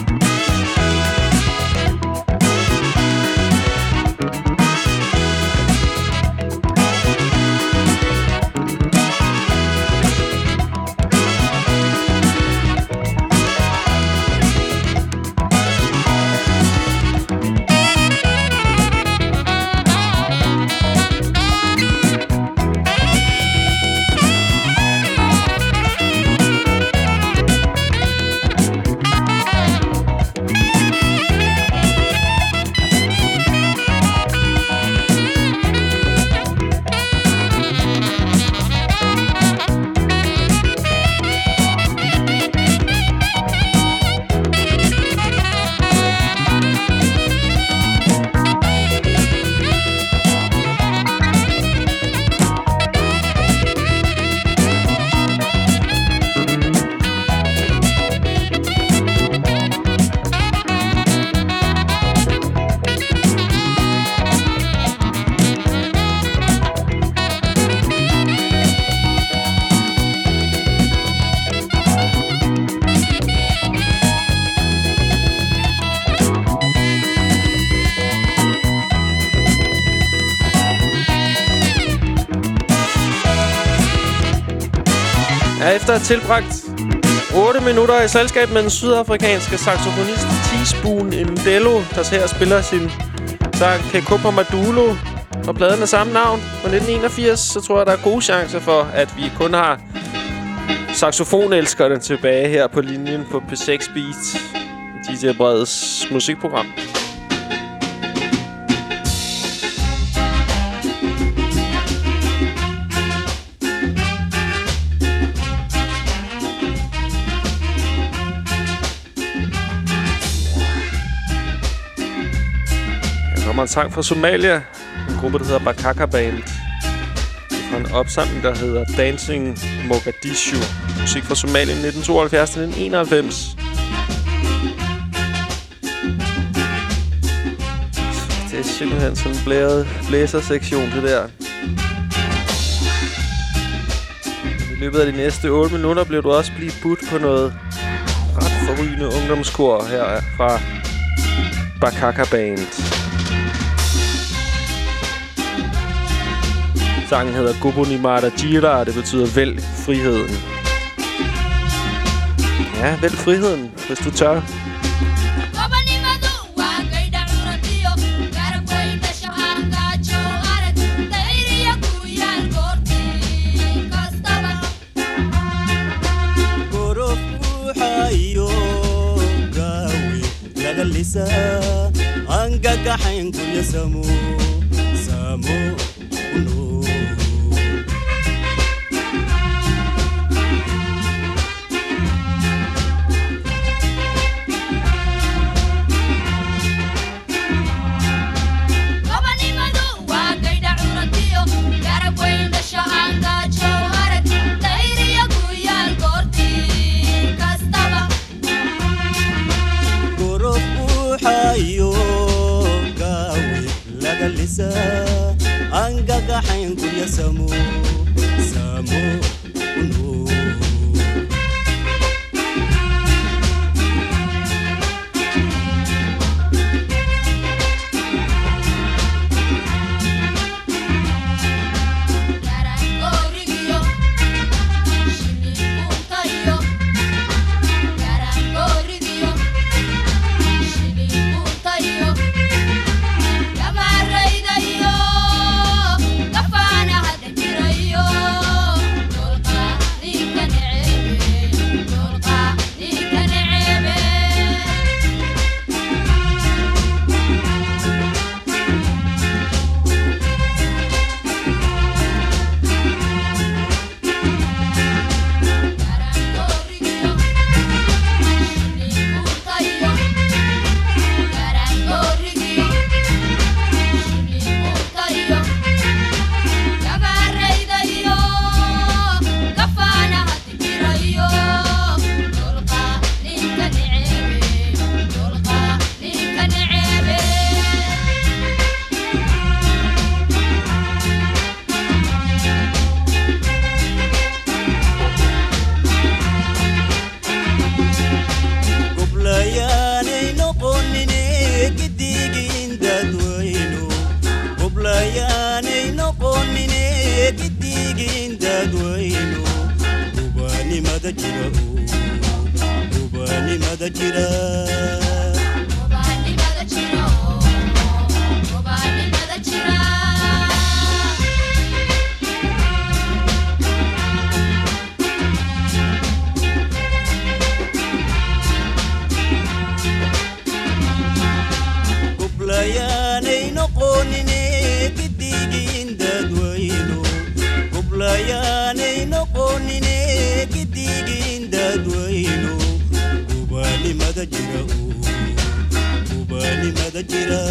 Efter at have tilbragt otte minutter i selskab med den sydafrikanske saxofonist Teaspoon Ndello, der her spiller sin sang Kekupa Madulo og pladen af samme navn fra nitten enogfirs, så tror jeg, der er gode chancer for, at vi kun har saxofonelskerne tilbage her på linjen på P seks Beat, D J Breds musikprogram. En sang fra Somalia, en gruppe, der hedder Bakaka Band. Fra en opsamling, der hedder Dancing Mogadishu. Musik fra Somalia nitten tooghalvfjerds til nitten enoghalvfems. Det er simpelthen sådan en blæret blæsersektion, det der. I løbet af de næste otte minutter bliver du også blive budt på noget ret forrygende ungdomskor her fra Bakaka Band. Sangen hedder Goboni Mada Jira, og det betyder vælg friheden. Ja, vælg friheden, hvis du tør. gobannimada jira goblayaanay noqonine gidigin dadwayno goblayaanay noqonine gidigin dadwayno gobannimada jira gobannimada jira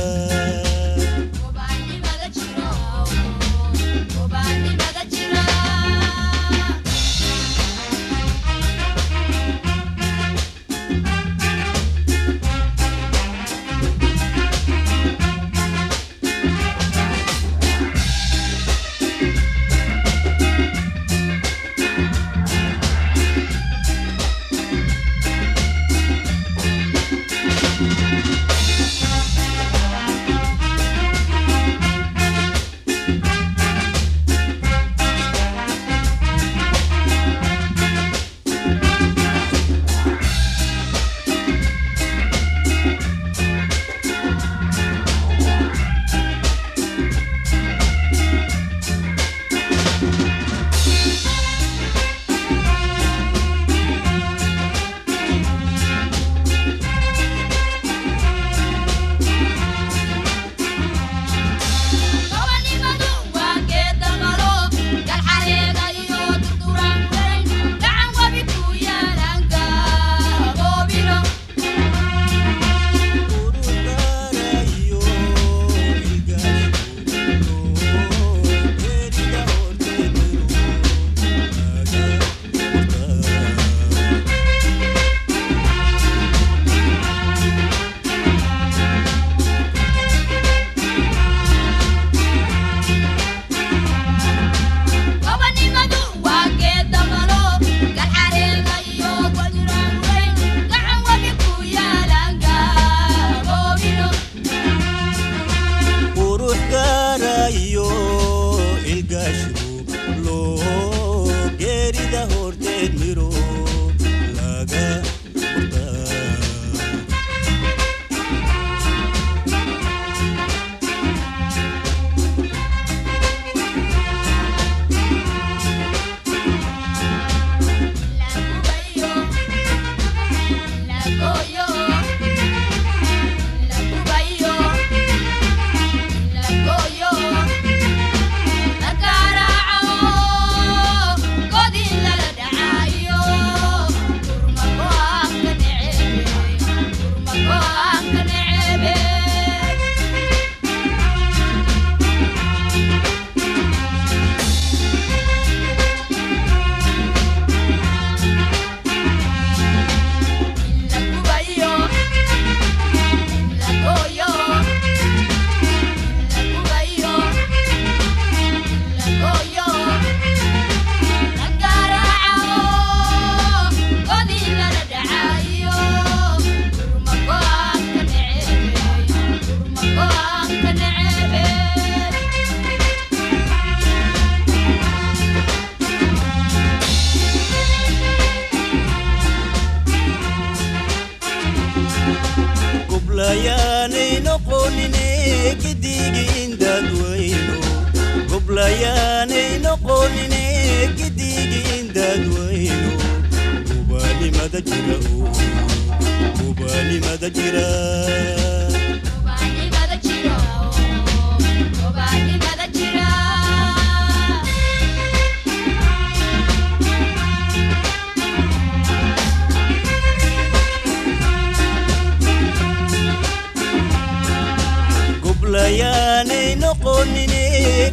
goblayaanay noqonine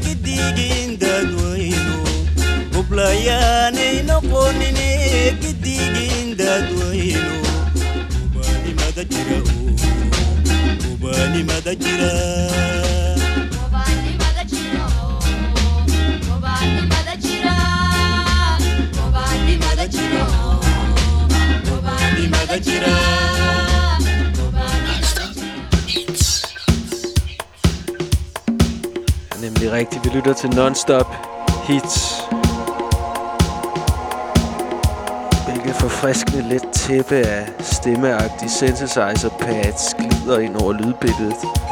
gidigin dadwayno goblayaanay noqonine gidigin dadwayno gobannimada jira gobannimada jira gobannimada jira gobannimada jira gobannimada jira gobannimada jira Nemlig rigtigt. Vi lytter til non-stop hits. Hvilket for forfriskende let tæppe af stemmeagtige synthesizer pads glider ind over lydbilledet.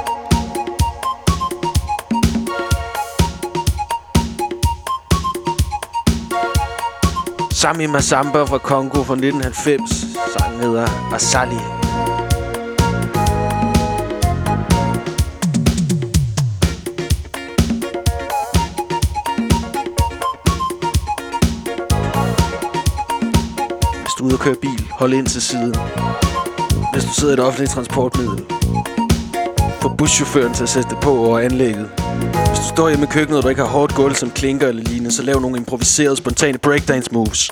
Sami Masamba fra Congo fra nitten halvfems. Sangen hedder Asali. Hvis du er ude at køre bil, hold ind til siden. Hvis du sidder i et offentligt transportmiddel, få buschaufføren til at sætte det på over anlægget. Hvis du står hjemme i køkkenet, og du ikke har hårdt gulv som klinker eller lignende, så lav nogle improviserede, spontane breakdance moves.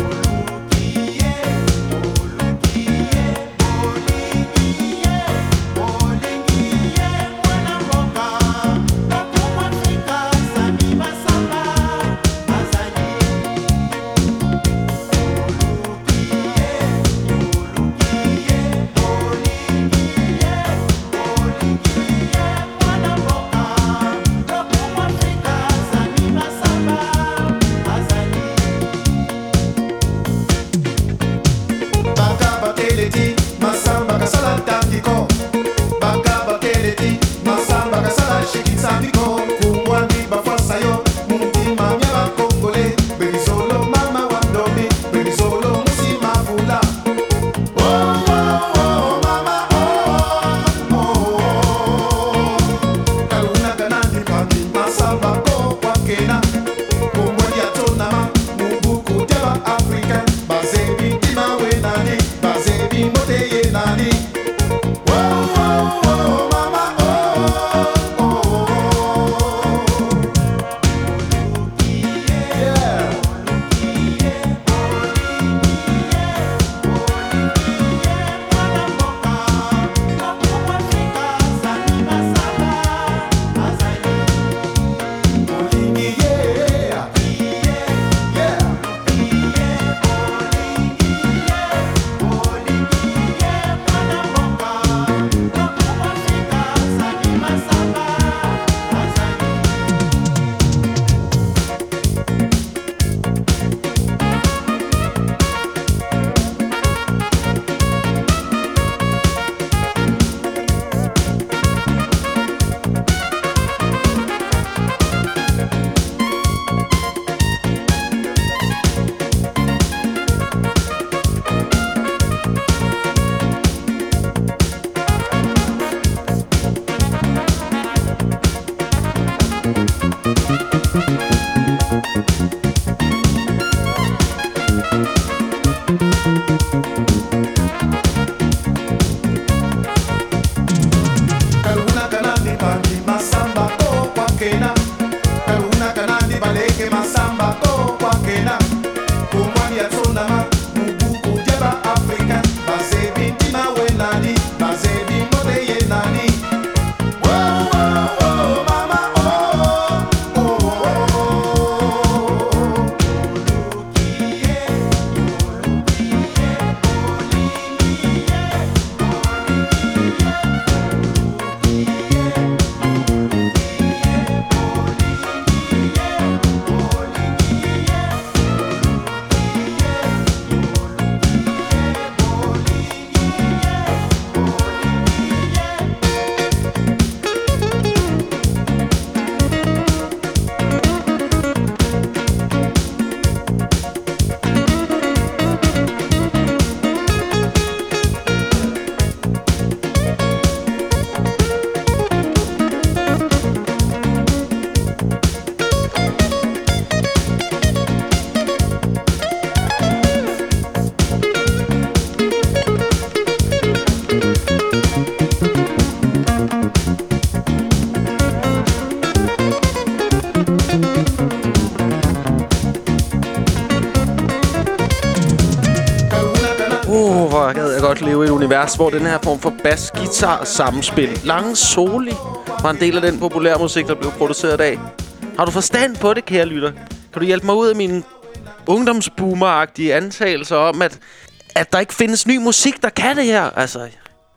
Godt leve i et univers, hvor den her form for bas, guitar sammenspil, lange soli, var en del af den populære musik, der blev produceret af. Har du forstand på det, kære lytter? Kan du hjælpe mig ud af mine ungdomsboomer-agtige antagelser om, at, at der ikke findes ny musik, der kan det her? Altså,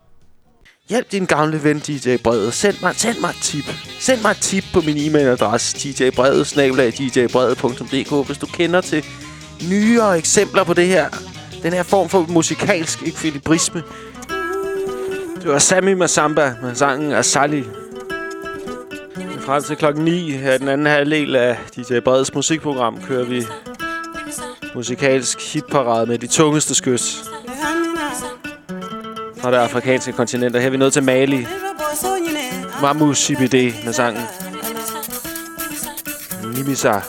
hjælp din gamle ven D J Brede. Send mig, send mig et tip. Send mig et tip på min e-mailadresse d j brede snabel-a d j brede punktum d k, hvis du kender til nyere eksempler på det her den her form for musikalsk ekvilibrisme. Det var Sammy Masamba med sangen Asali. Frem til klokken ni her den anden halvdel af D J Breds musikprogram kører vi musikalsk hitparade med de tungeste skøs fra det afrikanske kontinent. Og her er vi nået til Mali. Mamou C B D med sangen Nimisa.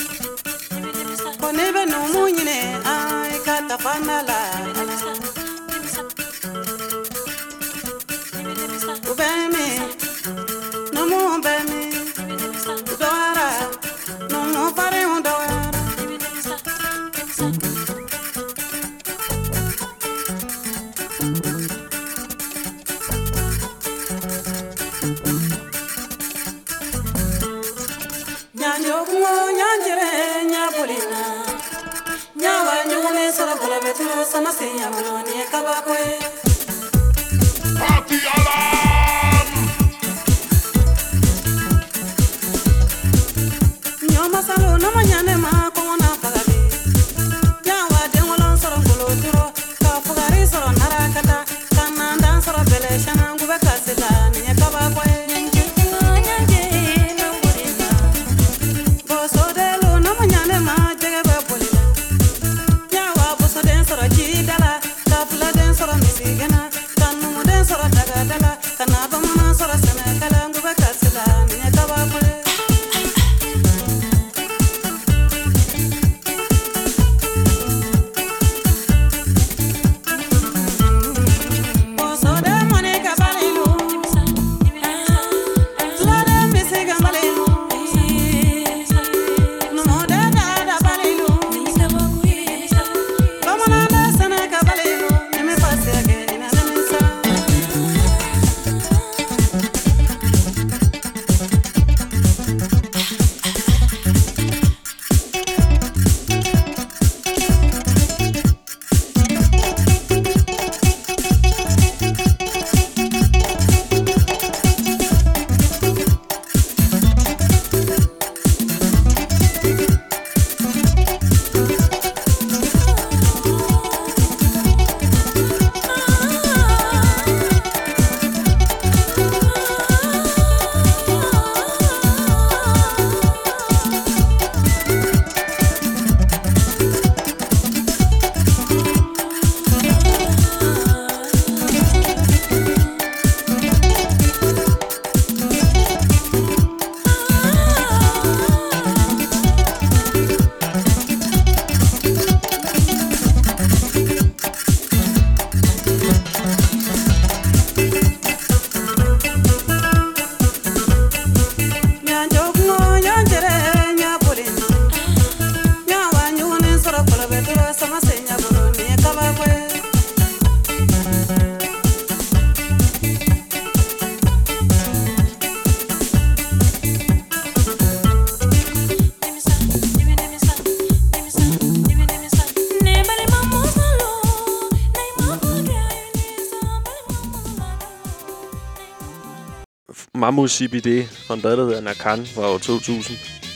Mamou C B D fra en bad, der hedder Nakan fra år to tusind.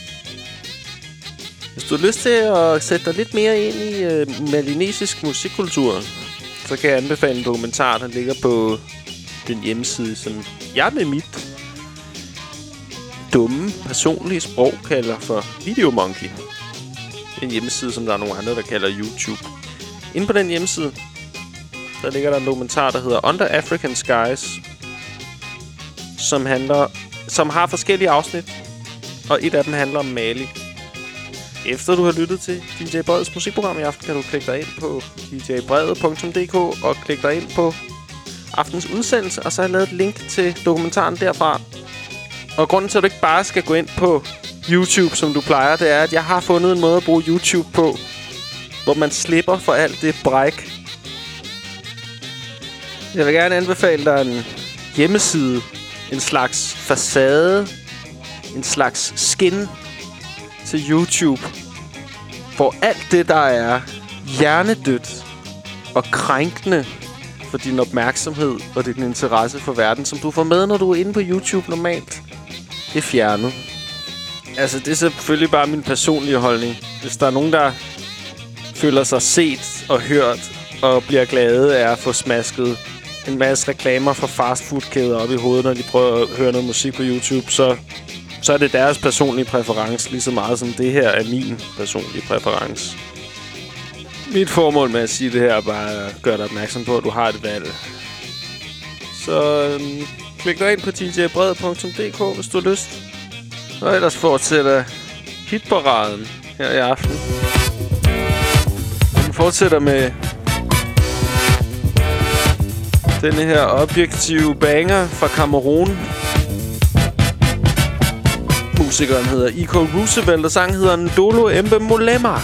Hvis du har lyst til at sætte dig lidt mere ind i øh, malinesisk musikkultur, så kan jeg anbefale en dokumentar, der ligger på den hjemmeside, som jeg med mit dumme, personlige sprog kalder for Videomonkey. En hjemmeside, som der er nogle andre, der kalder YouTube. Inde på den hjemmeside, der ligger der en dokumentar, der hedder Under African Skies, som handler, som har forskellige afsnit, og et af dem handler om Mali. Efter du har lyttet til D J Breds musikprogram i aften, kan du klikke dig ind på d j brede punktum d k og klikke dig ind på aftens udsendelse, og så har jeg lavet et link til dokumentaren derfra. Og grunden til, at du ikke bare skal gå ind på YouTube, som du plejer, det er, at jeg har fundet en måde at bruge YouTube på, hvor man slipper for alt det bræk. Jeg vil gerne anbefale dig en hjemmeside, en slags facade, en slags skin til YouTube, hvor alt det, der er hjernedødt og krænkende for din opmærksomhed og din interesse for verden, som du får med, når du er inde på YouTube normalt, det er fjernet. Altså, det er selvfølgelig bare min personlige holdning. Hvis der er nogen, der føler sig set og hørt og bliver glade af at få smasket en masse reklamer fra fastfood-kæder op i hovedet, når de prøver at høre noget musik på YouTube, så, så er det deres personlige præference, lige så meget som det her er min personlige præference. Mit formål med at sige det her er bare at gøre dig opmærksom på, at du har et valg. Så øhm, klik dig ind på d j bred punktum d k, hvis du har lyst. Og ellers fortsætter hitparaden her i aften. Den fortsætter med denne her objektive banger fra Cameroun. Musikeren hedder Iko Roosevelt, og sangen hedder Ndolo Embe Molema.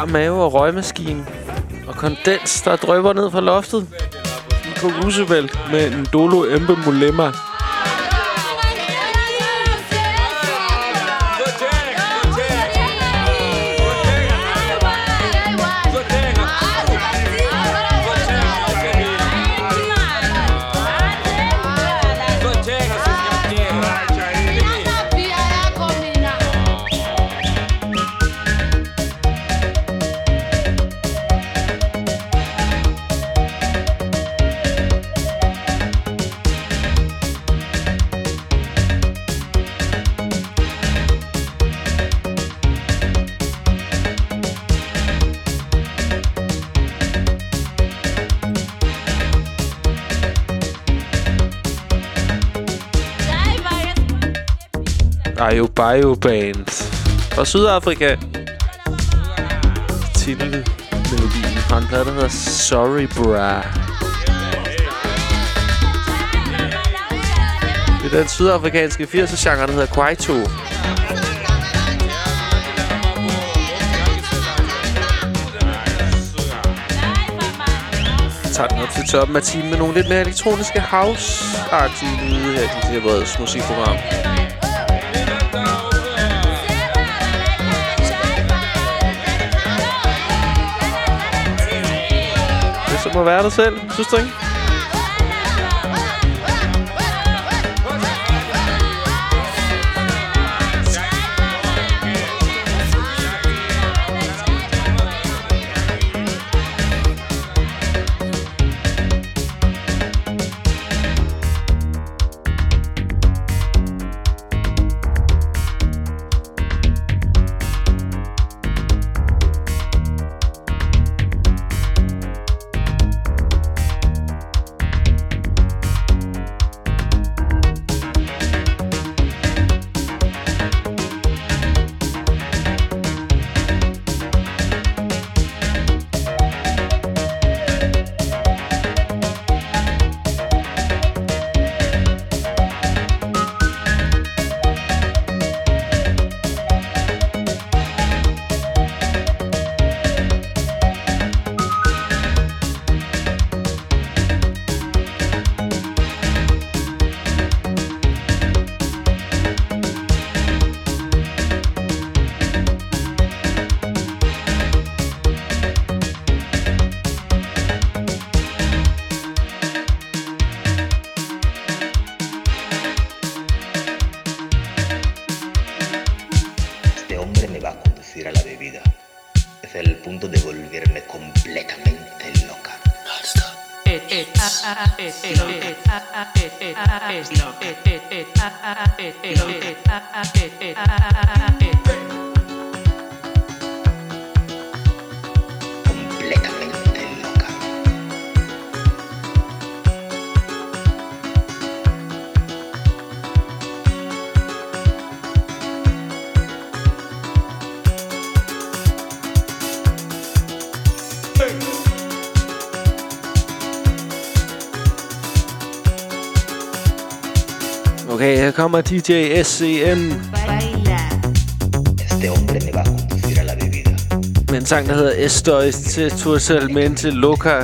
mave og røgmaskine. Og kondens, der drypper ned fra loftet. I på Roosevelt med en Dolo Embe Molemma. Ayo Bayo Band fra Sydafrika. Titelmelodien fra en plade, der hedder Sorry Bra. Det er den sydafrikanske firser-genre, der hedder Kwaito. Jeg tager den op til toppen af timen med nogle lidt mere elektroniske house-agtige lyde her i det her vores musikprogram. Det må være dig selv, synes du ikke? Okay, her kommer D J S C N. Este hombre me va a conducir a la bebida. Med en sang, der hedder Estoy totalmente loca.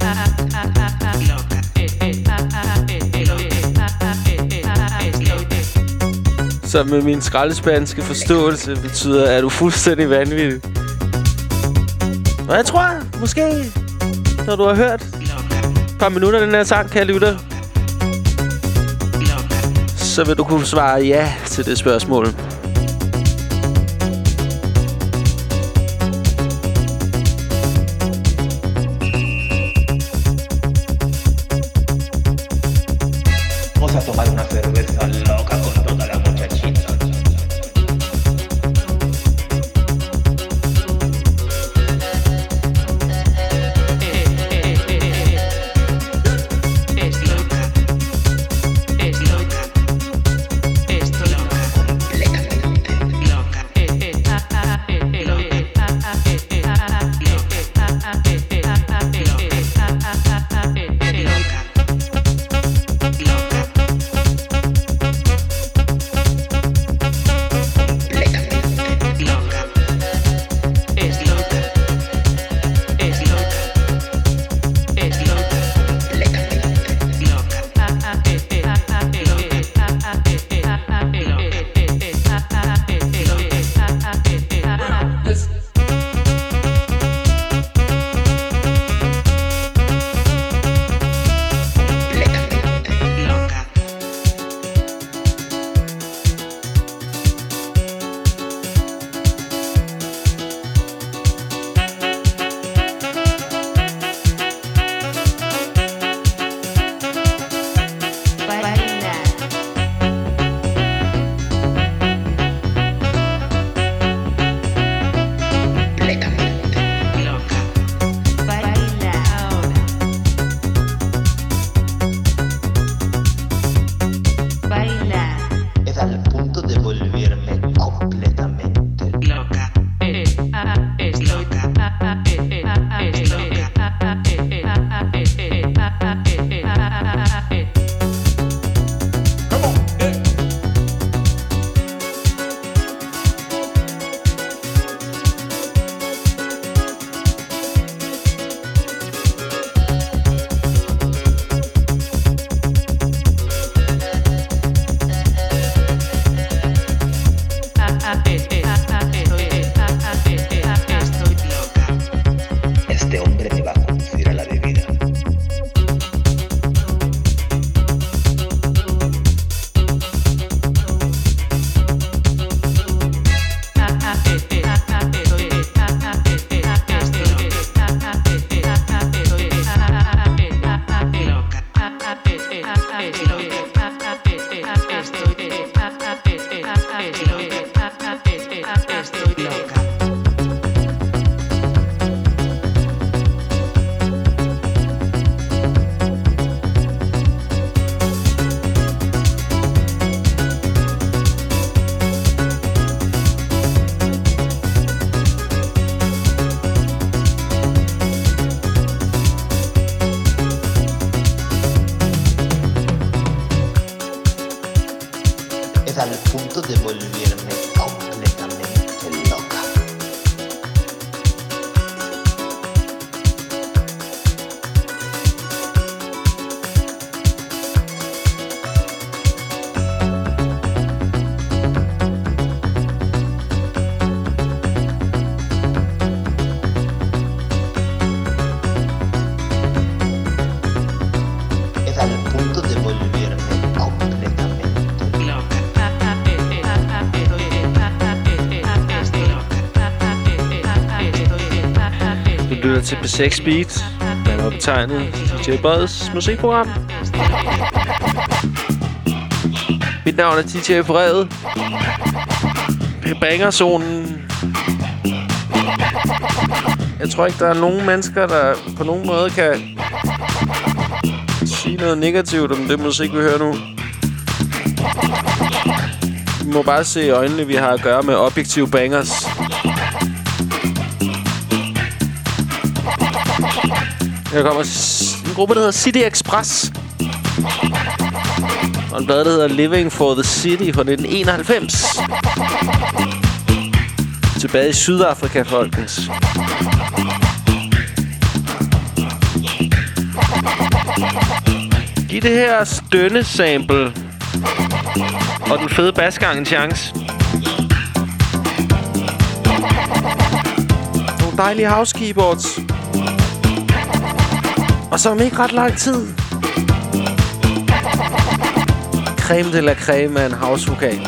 Som med min skraldespanske forståelse betyder, at du fuldstændig vanvittig. Og jeg tror, måske, når du har hørt et par minutter af den her sang, kan jeg lytte, så vil du kunne svare ja til det spørgsmål. Vamos a tomar una cerveza loca con toda la muchachita. Es loca. Es loca. Es loca. Completamente. lytter til P seks Beat. Den er betegnet D J Breds musikprogram. Mit navn er D J Bred. Det er bangerzonen. Jeg tror ikke, der er nogen mennesker, der på nogen måde kan sige noget negativt om det musik, vi hører nu. Vi må bare se i øjnene, vi har at gøre med objektive bangers. Her kommer en gruppe, der hedder City Express. Og en plade, der hedder Living for the City fra nitten enoghalvfems. Tilbage i Sydafrika, folkens. Giv det her stønne-sample og den fede basgang en chance. Nogle dejlige house keyboards. Og så om ikke ret lang tid. Creme de la creme af en house-vokal.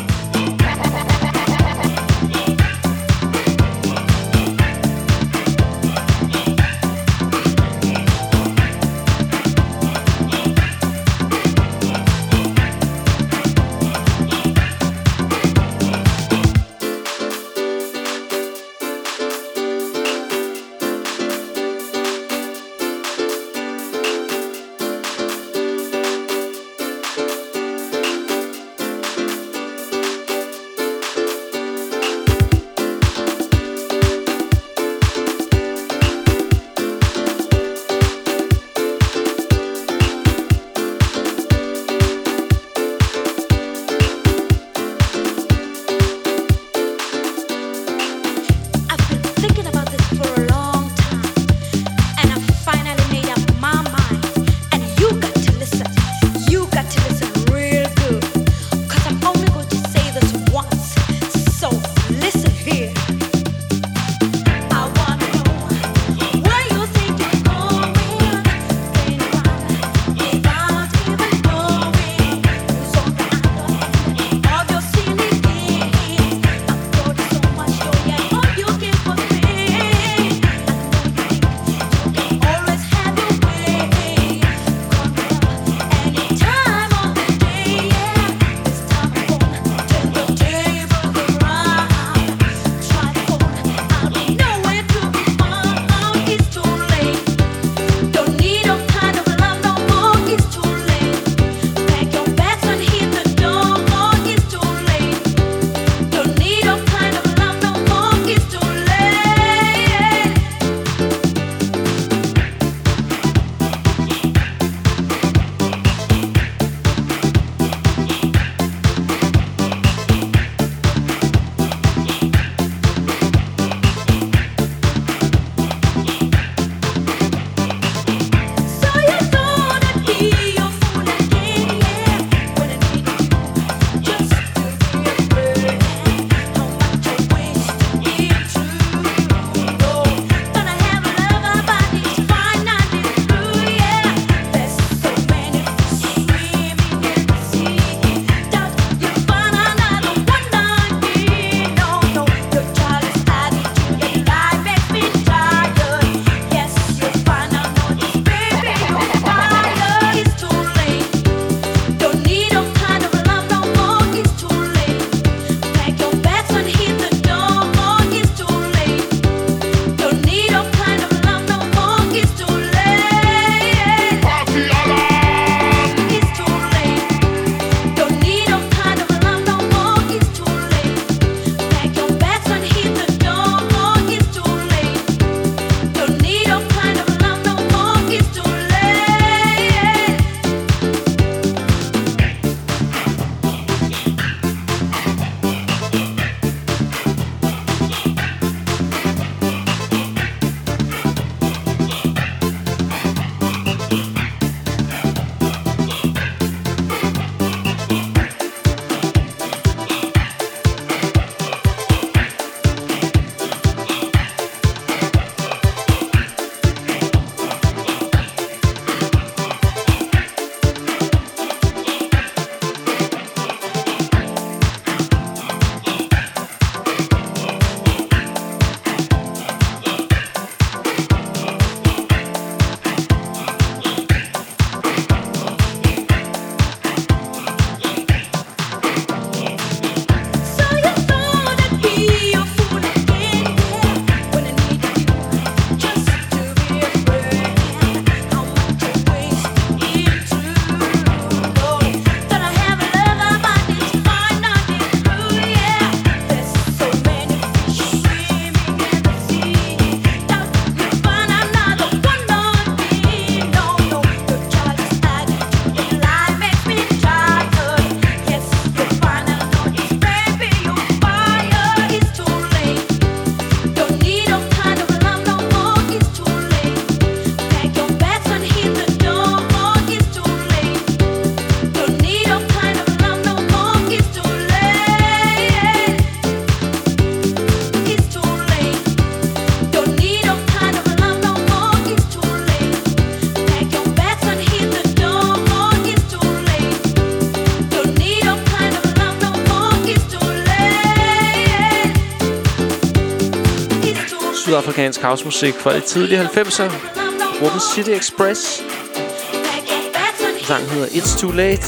sydafrikansk housemusik fra de tidlige halvfemser. Gruppen City Express. Sangen hedder It's Too Late.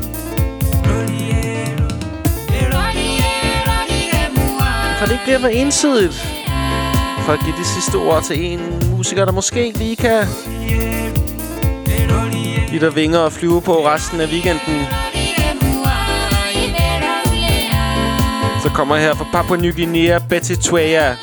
For det ikke bliver for ensidigt. For at give de sidste ord til en musiker, der måske lige kan de der vinger og flyve på resten af weekenden. Så kommer jeg her fra Papua Ny Guinea, Betty Twaya.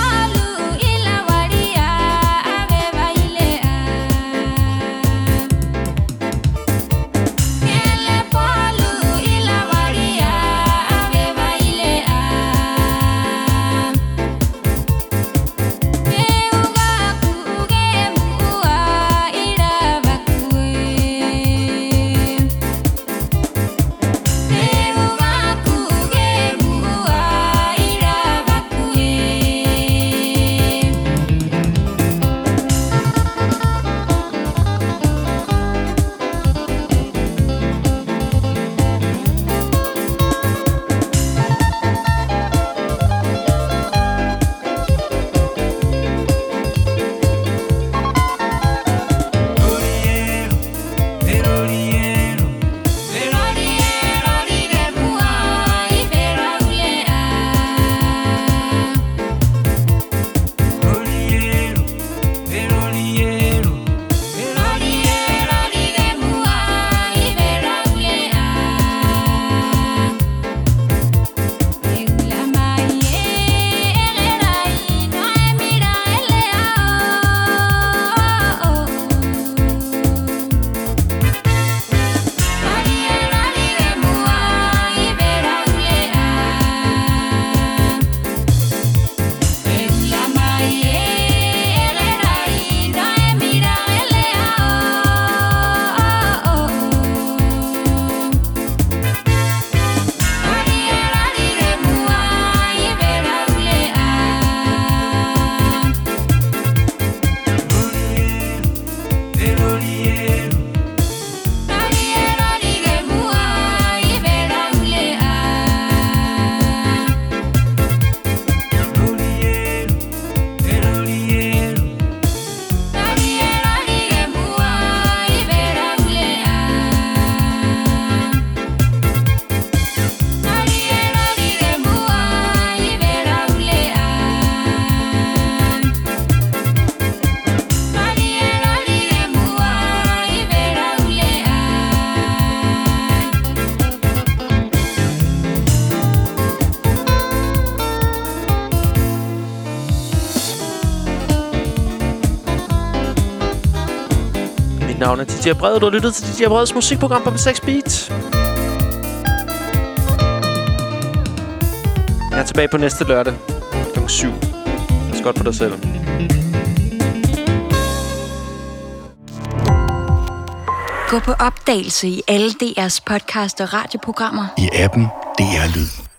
navn er D J Brede. Du har lyttet til D J Bredes musikprogram på P seks Beat. Jeg er tilbage på næste lørdag klokken syv. Pas godt på dig selv. Gå på opdagelse i alle D R's podcast og radioprogrammer. I appen D R Lyd.